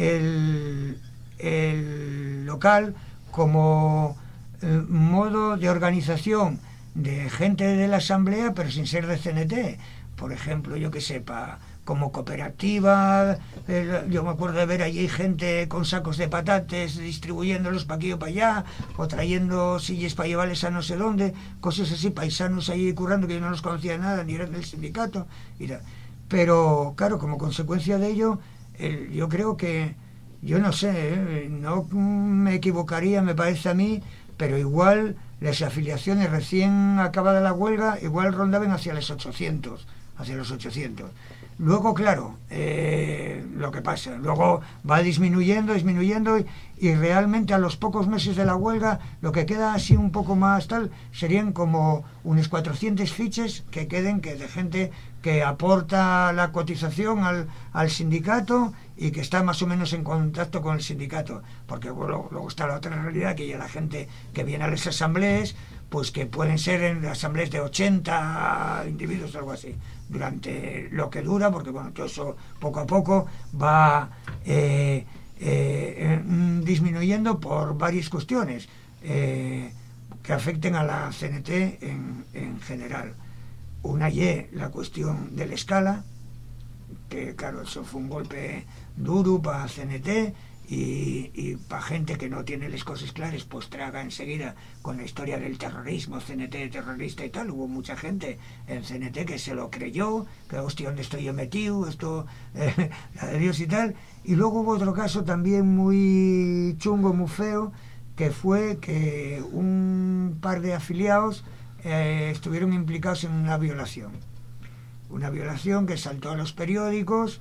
el, el local como eh, modo de organización de gente de la asamblea, pero sin ser de C N T. Por ejemplo, yo que sepa, como cooperativa, eh, yo me acuerdo de ver allí gente con sacos de patates distribuyéndolos para aquí o para allá, o trayendo sillas para llevarles a no sé dónde, cosas así, paisanos allí currando que yo no los conocía nada, ni eran del sindicato y tal. Pero claro, como consecuencia de ello, el, yo creo que, yo no sé, eh, no me equivocaría, me parece a mí, pero igual las afiliaciones recién acabada la huelga igual rondaban hacia los ochocientos, hacia los ochocientos. Luego, claro, eh, lo que pasa, luego va disminuyendo, disminuyendo y, y realmente a los pocos meses de la huelga lo que queda así un poco más tal serían como unos cuatrocientos fiches que queden, que de gente que aporta la cotización al, al sindicato y que está más o menos en contacto con el sindicato, porque bueno, luego está la otra realidad, que ya la gente que viene a las asambleas, pues que pueden ser en asambleas de ochenta individuos o algo así, durante lo que dura, porque bueno, todo eso poco a poco va eh, eh, disminuyendo por varias cuestiones eh, que afecten a la C N T en, en general. Una y la cuestión de la escala, que claro, eso fue un golpe duro para C N T, y, y para gente que no tiene las cosas claras, pues traga enseguida con la historia del terrorismo, C N T terrorista y tal. Hubo mucha gente en C N T que se lo creyó, que hostia, ¿dónde estoy yo metido? Esto, eh, la de Dios y tal. Y luego hubo otro caso también muy chungo, muy feo, que fue que un par de afiliados eh, estuvieron implicados en una violación. Una violación que saltó a los periódicos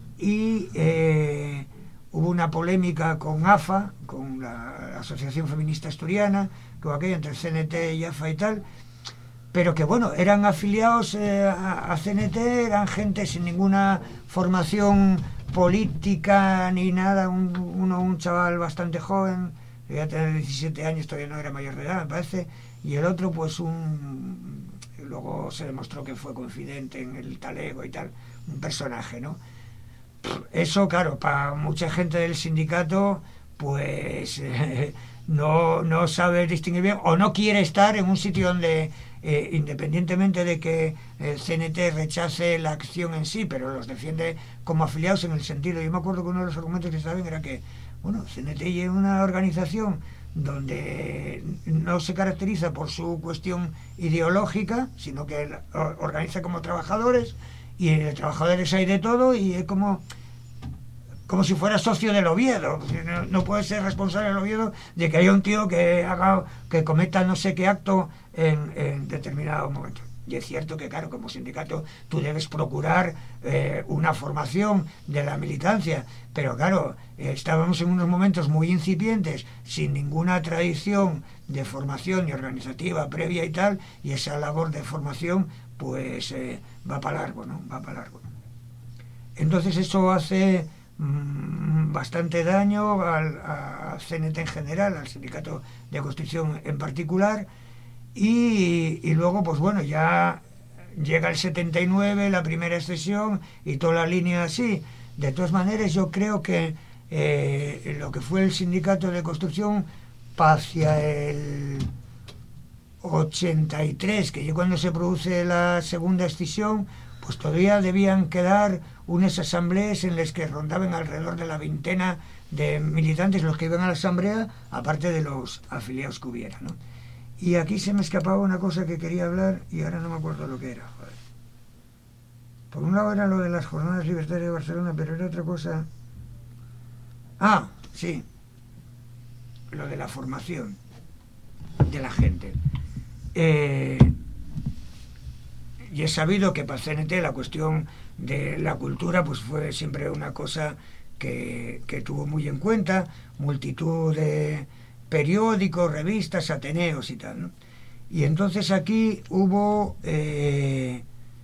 y eh, hubo una polémica con A F A, con la Asociación Feminista Asturiana, que hubo aquello entre C N T y A F A y tal, pero que bueno, eran afiliados eh, a, a C N T, eran gente sin ninguna formación política ni nada, un, uno, un chaval bastante joven, debía tener diecisiete años, todavía no era mayor de edad, me parece, y el otro pues un... luego se demostró que fue confidente en el talego y tal, un personaje, ¿no? Eso, claro, para mucha gente del sindicato, pues eh, no, no sabe distinguir bien, o no quiere estar en un sitio donde eh, independientemente de que el C N T rechace la acción en sí, pero los defiende como afiliados en el sentido, yo me acuerdo que uno de los argumentos que saben era que, bueno, C N T es una organización donde no se caracteriza por su cuestión ideológica, sino que organiza como trabajadores, y en trabajadores hay de todo, y es como como si fuera socio del Oviedo. No, no puede ser responsable del Oviedo de que haya un tío que haga, que cometa no sé qué acto en, en determinado momento. Y es cierto que, claro, como sindicato tú debes procurar eh, una formación de la militancia, pero claro, eh, estábamos en unos momentos muy incipientes, sin ninguna tradición de formación y organizativa previa y tal, y esa labor de formación pues eh, va para largo, ¿no? Va para largo. Entonces eso hace mmm, bastante daño al, a C N T en general, al sindicato de construcción en particular. Y, y luego, pues bueno, ya llega el setenta y nueve, la primera sesión y toda la línea así. De todas maneras, yo creo que eh, lo que fue el sindicato de construcción hacia el ochenta y tres, que ya cuando se produce la segunda escisión, pues todavía debían quedar unas asambleas en las que rondaban alrededor de la veintena de militantes los que iban a la asamblea, aparte de los afiliados que hubiera, ¿no? Y aquí se me escapaba una cosa que quería hablar y ahora no me acuerdo lo que era. Joder. Por un lado era lo de las Jornadas Libertarias de Barcelona, pero era otra cosa. Ah, sí. Lo de la formación de la gente. Eh, y he sabido que para el C N T la cuestión de la cultura pues fue siempre una cosa que, que tuvo muy en cuenta, multitud de periódicos, revistas, ateneos y tal, ¿no? Y entonces aquí hubo eh,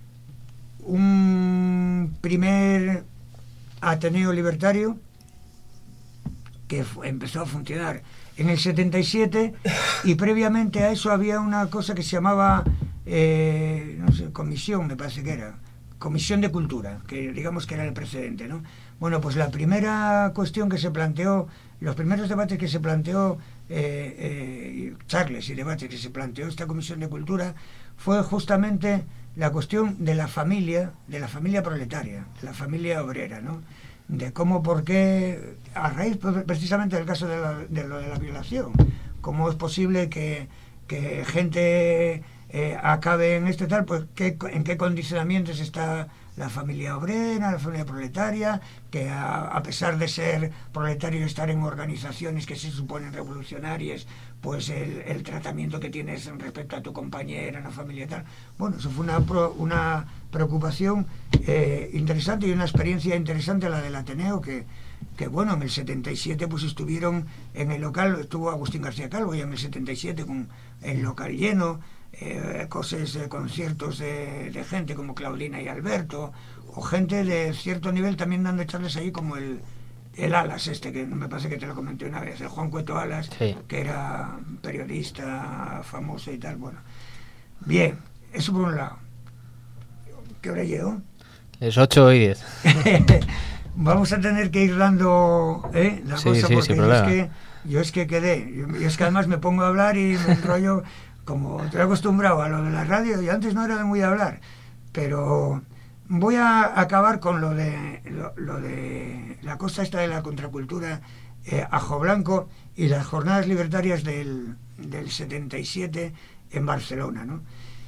un primer ateneo libertario que fue, empezó a funcionar en el setenta y siete, y previamente a eso había una cosa que se llamaba eh, no sé, comisión, me parece que era Comisión de Cultura, que digamos que era el precedente, ¿no? Bueno, pues la primera cuestión que se planteó, los primeros debates que se planteó, eh, eh, charles y debates que se planteó esta Comisión de Cultura, fue justamente la cuestión de la familia, de la familia proletaria, de la familia obrera, ¿no? De cómo, por qué, a raíz precisamente del caso de, la, de lo de la violación, cómo es posible que, que gente eh, acabe en este tal, pues qué, en qué condicionamientos está la familia obrera, la familia proletaria, que a, a pesar de ser proletario y estar en organizaciones que se suponen revolucionarias, pues el, el tratamiento que tienes respecto a tu compañera, una familia tal. Bueno, eso fue una, pro, una preocupación eh, interesante y una experiencia interesante la del Ateneo, que, que bueno, en el setenta y siete pues estuvieron en el local, estuvo Agustín García Calvo, y en el setenta y siete con el local lleno, Eh, cosas, eh, conciertos de, de gente como Claudina y Alberto, o gente de cierto nivel también dando charlas ahí, como el, el Alas este, que me parece que te lo comenté una vez, el Juan Cueto Alas, sí, que era periodista famoso y tal. Bueno, bien, eso por un lado. ¿Qué hora llegó? Es ocho y diez. Vamos a tener que ir dando eh, la sí, cosa, sí, porque yo es, que, yo es que quedé, yo, yo es que además me pongo a hablar y me enrollo. Como estoy acostumbrado a lo de la radio, y antes no era de muy hablar, pero voy a acabar con lo de lo, lo de la cosa esta de la contracultura, eh, Ajo Blanco y las jornadas libertarias del, del setenta y siete en Barcelona, ¿no?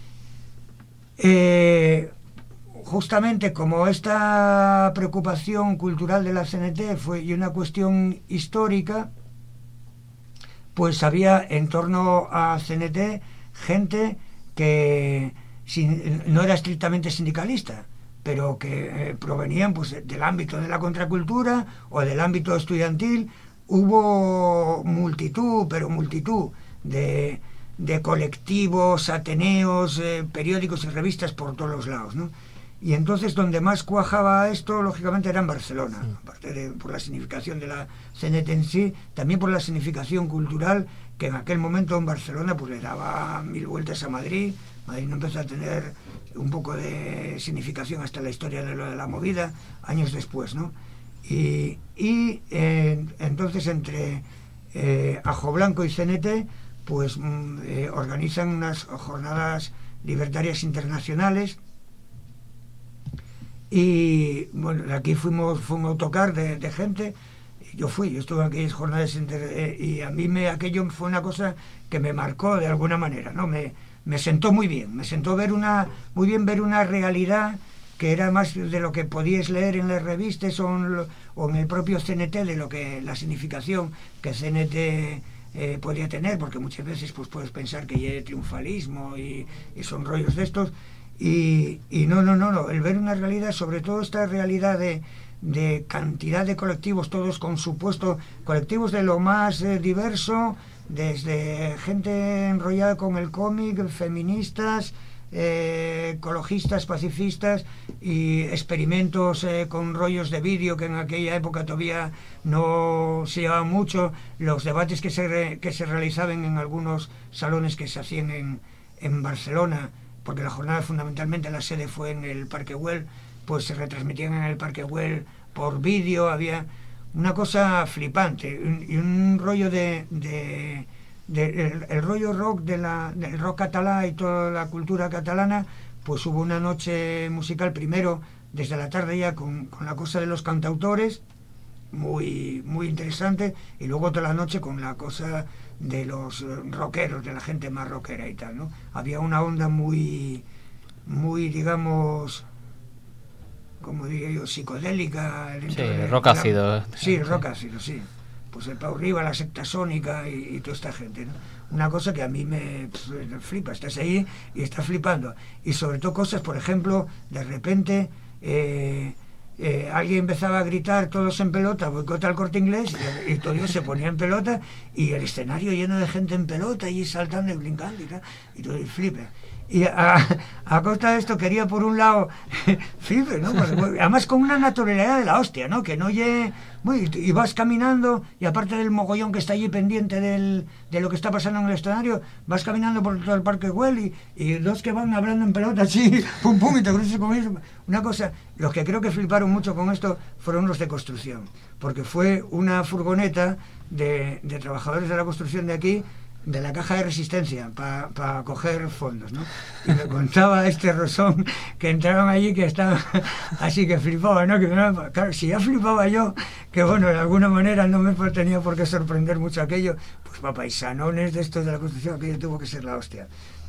Eh, justamente como esta preocupación cultural de la C N T fue y una cuestión histórica, pues había en torno a C N T gente que sin, no era estrictamente sindicalista, pero que eh, provenían pues del ámbito de la contracultura o del ámbito estudiantil. Hubo multitud, pero multitud de, de colectivos, ateneos, eh, periódicos y revistas por todos los lados, ¿no? Y entonces donde más cuajaba esto, lógicamente, era en Barcelona, aparte de por la significación de la C N T en sí, también por la significación cultural, que en aquel momento en Barcelona pues le daba mil vueltas a Madrid. Madrid no empezó a tener un poco de significación hasta la historia de lo de la movida, años después, ¿no? Y, y eh, entonces entre eh, Ajo Blanco y C N T pues eh, organizan unas jornadas libertarias internacionales. Y bueno, de aquí fuimos, fue un autocar de, de gente. Yo fui, yo estuve en aquellas jornadas inter, eh, y a mí me, aquello fue una cosa que me marcó de alguna manera, ¿no? Me, me sentó muy bien, me sentó ver una, muy bien ver una realidad que era más de lo que podíais leer en las revistas o en, lo, o en el propio C N T, de lo que la significación que C N T eh, podía tener, porque muchas veces pues puedes pensar que hay triunfalismo y, y son rollos de estos, y, y no, no, no, no, el ver una realidad, sobre todo esta realidad de de cantidad de colectivos, todos con su puesto, colectivos de lo más eh, diverso, desde gente enrollada con el cómic, feministas, eh, ecologistas, pacifistas, y experimentos eh, con rollos de vídeo que en aquella época todavía no se llevaban mucho, los debates que se, re, que se realizaban en algunos salones que se hacían en, en Barcelona, porque la jornada fundamentalmente la sede fue en el Parque Güell, pues se retransmitían en el Parque Güell por vídeo, había una cosa flipante, un, y un rollo de, de, de el, el rollo rock de la, del rock catalán y toda la cultura catalana. Pues hubo una noche musical primero desde la tarde ya con, con la cosa de los cantautores, muy muy interesante, y luego toda la noche con la cosa de los rockeros, de la gente más rockera y tal, ¿no? Había una onda muy muy digamos, como diría yo, psicodélica. Sí, de, rock ácido. La, sí, rock sí. ácido, sí. Pues el Pau Riba, la secta sónica y, y toda esta gente, ¿no? Una cosa que a mí me pues, flipa, estás ahí y estás flipando. Y sobre todo cosas, por ejemplo, de repente eh, eh, alguien empezaba a gritar todos en pelota, boicota al Corte Inglés, y, y todos se ponía en pelota, y el escenario lleno de gente en pelota y saltando y brincando y tal, y todo y flipa. Y a, a costa de esto quería por un lado flipe, ¿no? Porque, además con una naturalidad de la hostia, ¿no? Que no llegue, bueno, y vas caminando, y aparte del mogollón que está allí pendiente del, de lo que está pasando en el escenario, vas caminando por todo el Parque Güell y, y dos que van hablando en pelota así, pum pum, y te cruzas con ellos. Una cosa, los que creo que fliparon mucho con esto fueron los de construcción, porque fue una furgoneta de, de trabajadores de la construcción de aquí, de la caja de resistencia, para pa coger fondos, ¿no? Y me contaba este Rosón que entraron allí, que estaba así, que flipaba, ¿no? Que, claro, si ya flipaba yo, que bueno, de alguna manera no me tenía por qué sorprender mucho aquello, pues para paisanones de estos de la construcción, aquello tuvo que ser la hostia.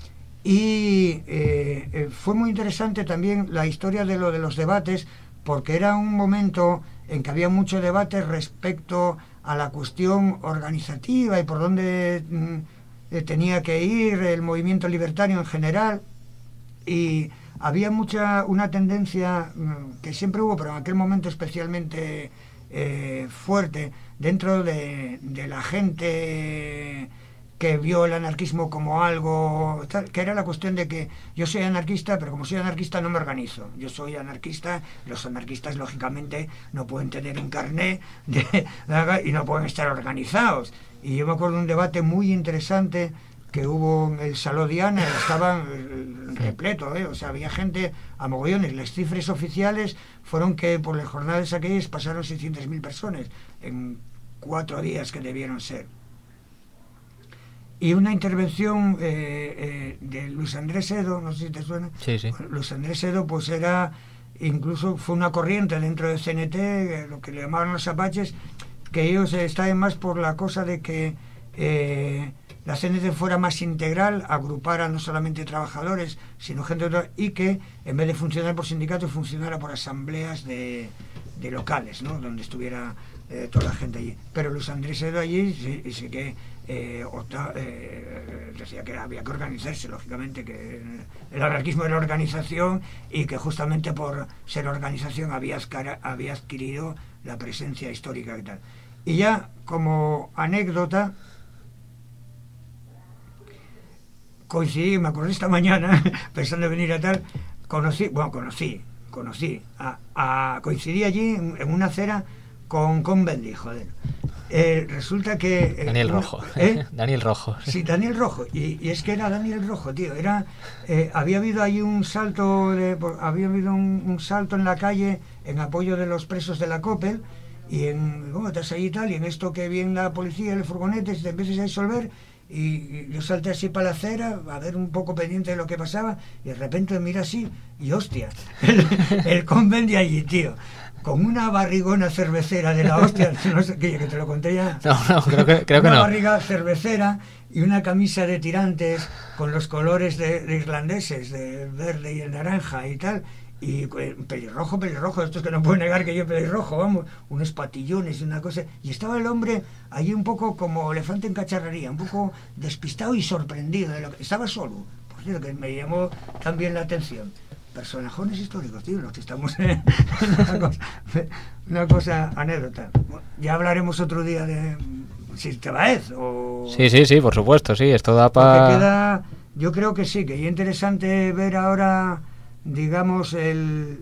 Y eh, eh, fue muy interesante también la historia de lo de los debates, porque era un momento en que había mucho debate respecto a la cuestión organizativa y por dónde mm, tenía que ir el movimiento libertario en general, y había mucha una tendencia mm, que siempre hubo, pero en aquel momento especialmente eh, fuerte dentro de, de la gente que vio el anarquismo como algo tal, que era la cuestión de que yo soy anarquista, pero como soy anarquista no me organizo. Yo soy anarquista, los anarquistas lógicamente no pueden tener un carné de, y no pueden estar organizados. Y yo me acuerdo de un debate muy interesante que hubo en el Saló Diana, estaban repleto, ¿eh? O sea, había gente a mogollones. Las cifras oficiales fueron que por las jornadas aquellas pasaron seiscientas mil personas en cuatro días que debieron ser. Y una intervención eh, eh, de Luis Andrés Edo, no sé si te suena. Sí, sí. Luis Andrés Edo, pues era, incluso fue una corriente dentro del C N T, eh, lo que le llamaban los apaches, que ellos eh, estaban más por la cosa de que eh, la C N T fuera más integral, agrupara no solamente trabajadores, sino gente otra, y que en vez de funcionar por sindicatos, funcionara por asambleas de, de locales, ¿no? Donde estuviera eh, toda la gente allí. Pero Luis Andrés Edo allí sí, sí que Eh, otra, eh, decía que había que organizarse, lógicamente, que el anarquismo era organización y que justamente por ser organización había, había adquirido la presencia histórica y tal. Y ya como anécdota, coincidí, me acordé esta mañana pensando en venir a tal, conocí, bueno, conocí, conocí, a, a, coincidí allí en, en una acera con, con Bendy, joder. Eh, resulta que eh, Daniel Rojo ¿eh? Daniel Rojo sí, Daniel Rojo, y, y es que era Daniel Rojo, tío, era eh, había habido ahí un salto de, había habido un, un salto en la calle en apoyo de los presos de la Coppel, y en, bueno, estás ahí y tal, y en esto que viene la policía, el furgonete, te empiezas a disolver, y, y yo salté así para la acera a ver un poco pendiente de lo que pasaba, y de repente mira así y hostia, el, el convent de allí, tío, con una barrigona cervecera de la hostia, no sé qué, que te lo conté ya. No, no, creo que, creo que una no. barriga cervecera y una camisa de tirantes con los colores de, de irlandeses, de verde y el naranja y tal, y pelirrojo, pelirrojo, esto es que no puedo negar que yo pelirrojo, vamos, unos patillones y una cosa, y estaba el hombre allí un poco como elefante en cacharrería, un poco despistado y sorprendido de lo que estaba solo, por cierto, que me llamó también la atención. Personajes históricos, tío, los que estamos en una cosa, una cosa anécdota. Ya hablaremos otro día de si te va o... Sí, sí, sí, por supuesto, sí, esto da para... queda, yo creo que sí, que es interesante ver ahora, digamos, el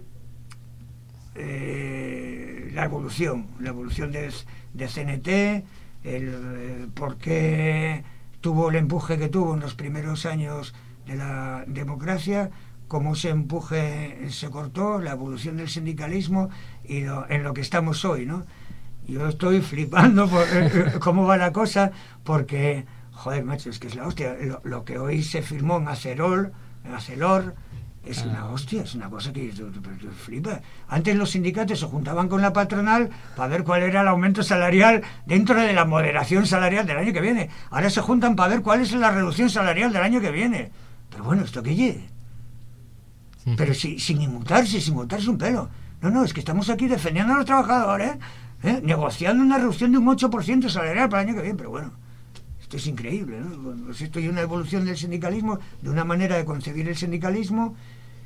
eh, la evolución, la evolución de, de C N T, el eh, por qué tuvo el empuje que tuvo en los primeros años de la democracia, cómo ese empuje se cortó, la evolución del sindicalismo y lo, en lo que estamos hoy, ¿no? Yo estoy flipando por eh, cómo va la cosa, porque, joder, macho, es que es la hostia. Lo, lo que hoy se firmó en Acerol, en Acelor, es ah. una hostia, es una cosa que tú, tú, tú flipas. Antes los sindicatos se juntaban con la patronal para ver cuál era el aumento salarial dentro de la moderación salarial del año que viene. Ahora se juntan para ver cuál es la reducción salarial del año que viene. Pero bueno, ¿esto qué llegue? Pero si, sin inmutarse, sin inmutarse un pelo. No, no, es que estamos aquí defendiendo a los trabajadores, ¿eh? Negociando una reducción de un ocho por ciento salarial para el año que viene. Pero bueno, esto es increíble, ¿no? Pues esto es una evolución del sindicalismo, de una manera de concebir el sindicalismo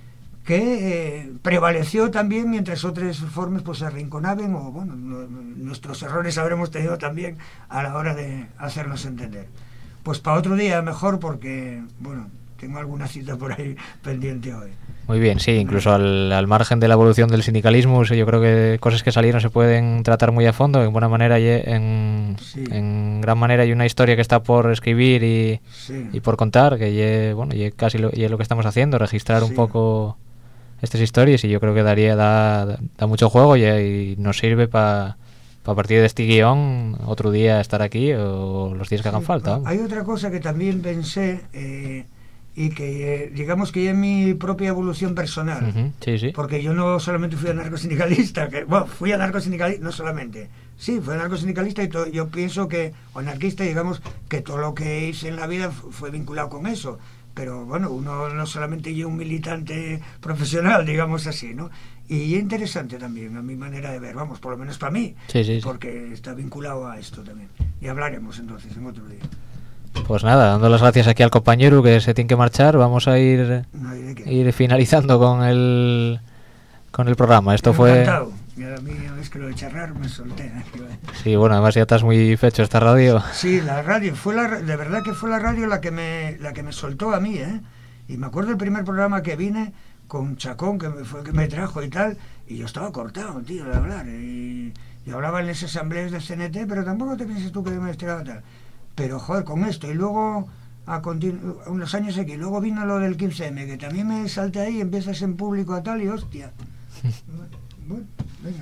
que eh, prevaleció también mientras otras formas pues se arrinconaban, o bueno, no, nuestros errores habremos tenido también a la hora de hacernos entender. Pues para otro día mejor, porque, bueno, tengo alguna cita por ahí pendiente hoy. Muy bien, sí, incluso al, al margen de la evolución del sindicalismo, yo creo que cosas que salieron se pueden tratar muy a fondo, en buena manera, y en, sí. en gran manera hay una historia que está por escribir y, sí. y por contar, que ye, bueno, ye casi lo, ye lo que estamos haciendo, registrar sí. un poco estas historias, y yo creo que daría da, da mucho juego y, y nos sirve para pa a partir de este guión otro día estar aquí o los días que sí, hagan falta. Vamos. Hay otra cosa que también pensé... Eh, y que eh, digamos que es mi propia evolución personal, uh-huh, sí, sí. porque yo no solamente fui anarcosindicalista, que, bueno, fui anarcosindicalista, no solamente, sí, fui anarcosindicalista y to, yo pienso que, o anarquista, digamos, que todo lo que hice en la vida fue vinculado con eso, pero bueno, uno no solamente yo un militante profesional, digamos así, ¿no? Y es interesante también a mi manera de ver, vamos, por lo menos para mí, sí, sí, porque sí. está vinculado a esto también, y hablaremos entonces en otro día. Pues nada, dando las gracias aquí al compañero que se tiene que marchar, vamos a ir no ir finalizando con el con el programa. Esto me fue encantado. Y a mí es que lo de charrar me solté. Sí, bueno, además ya estás muy fecho esta radio. Sí, la radio fue la de verdad que fue la radio la que me la que me soltó a mí, ¿eh? Y me acuerdo el primer programa que vine con Chacón, que me fue que me trajo y tal, y yo estaba cortado, tío, de hablar, y, y hablaba en las asambleas del C N T, pero tampoco te pienses tú que me estiraba tal. Pero joder, con esto, y luego a continu- unos años aquí, luego vino lo del quince eme, que también me salté ahí, empiezas en público a tal y hostia. Bueno, venga.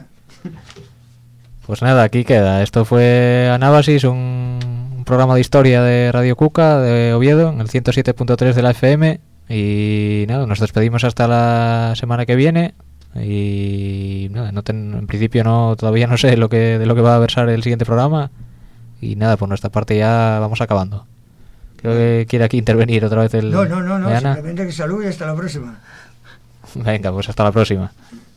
Pues nada, aquí queda. Esto fue Anábasis, un, un programa de historia de Radio Cuca de Oviedo, en el ciento siete punto tres de la F M. Y nada, nos despedimos hasta la semana que viene. Y nada, no ten, en principio no todavía no sé lo que de lo que va a versar el siguiente programa. Y nada, por nuestra parte ya vamos acabando. Creo que quiere aquí intervenir otra vez el... No, no, no, no simplemente que salud y hasta la próxima. Venga, pues hasta la próxima.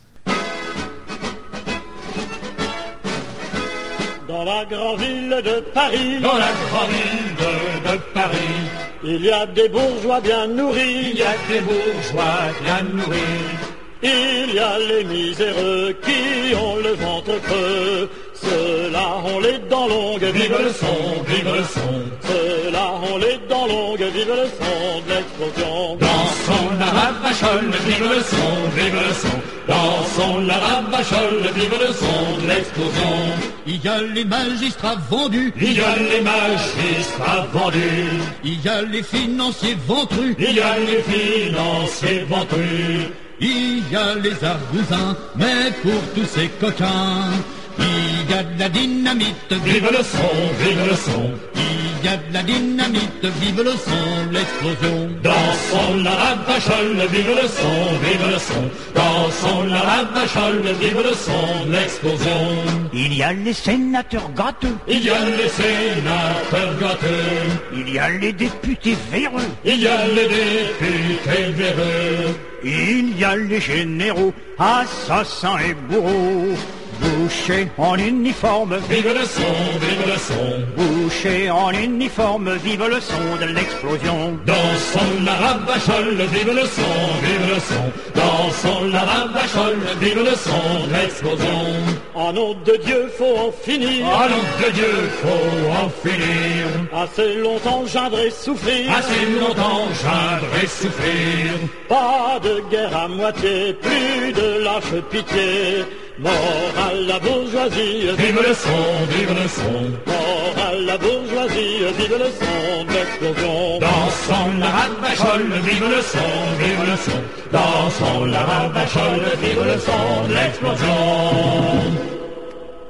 Dans la grande ville de Paris, dans la grande ville de, de Paris, il y a des bourgeois bien nourris, il y a des bourgeois bien nourris, il y a les miséreux qui ont le ventre creux. Ceux-là ont les dents longues, vive le son, vive le son. Ceux-là ont les dents longues, vive le son de l'explosion. Dans son arabachol, vive le son, vive le son. Dans son arabachol, vive le son de l'explosion. Il y a les magistrats vendus, il y a les magistrats vendus, il y a les financiers ventrus, il y a les financiers ventrus, il y a les argousins, mais pour tous ces coquins, il y a de la dynamite, vive le son, vive le son. Il il y a de la dynamite, vive le son de l'explosion. Dansons la ravachole, vive le son, vive le son. Dansons la ravachole, vive le son de l'explosion. Il y a les sénateurs gâteux, Il y a les sénateurs gâteux, il y a les députés véreux, il y a les députés véreux, il y a les généraux, assassins et bourreaux. Bouchers en uniforme, vive le son, vive le son. bouchers en uniforme, vive le son de l'explosion. Dansons la ravachole, vive le son, vive le son. Dansons la ravachole, vive le son de l'explosion. En nom de Dieu, faut en finir. En nom de Dieu, faut en finir. Assez longtemps geindre et souffrir. Assez longtemps geindre et souffrir. Pas de guerre à moitié, plus de lâche pitié. Mort à la bourgeoisie, Vive le son, vive le son. mort à la bourgeoisie, vive le son de l'explosion. Dansons la ravachole, vive le son, vive le son. Dansons la ravachole, vive le son de l'explosion.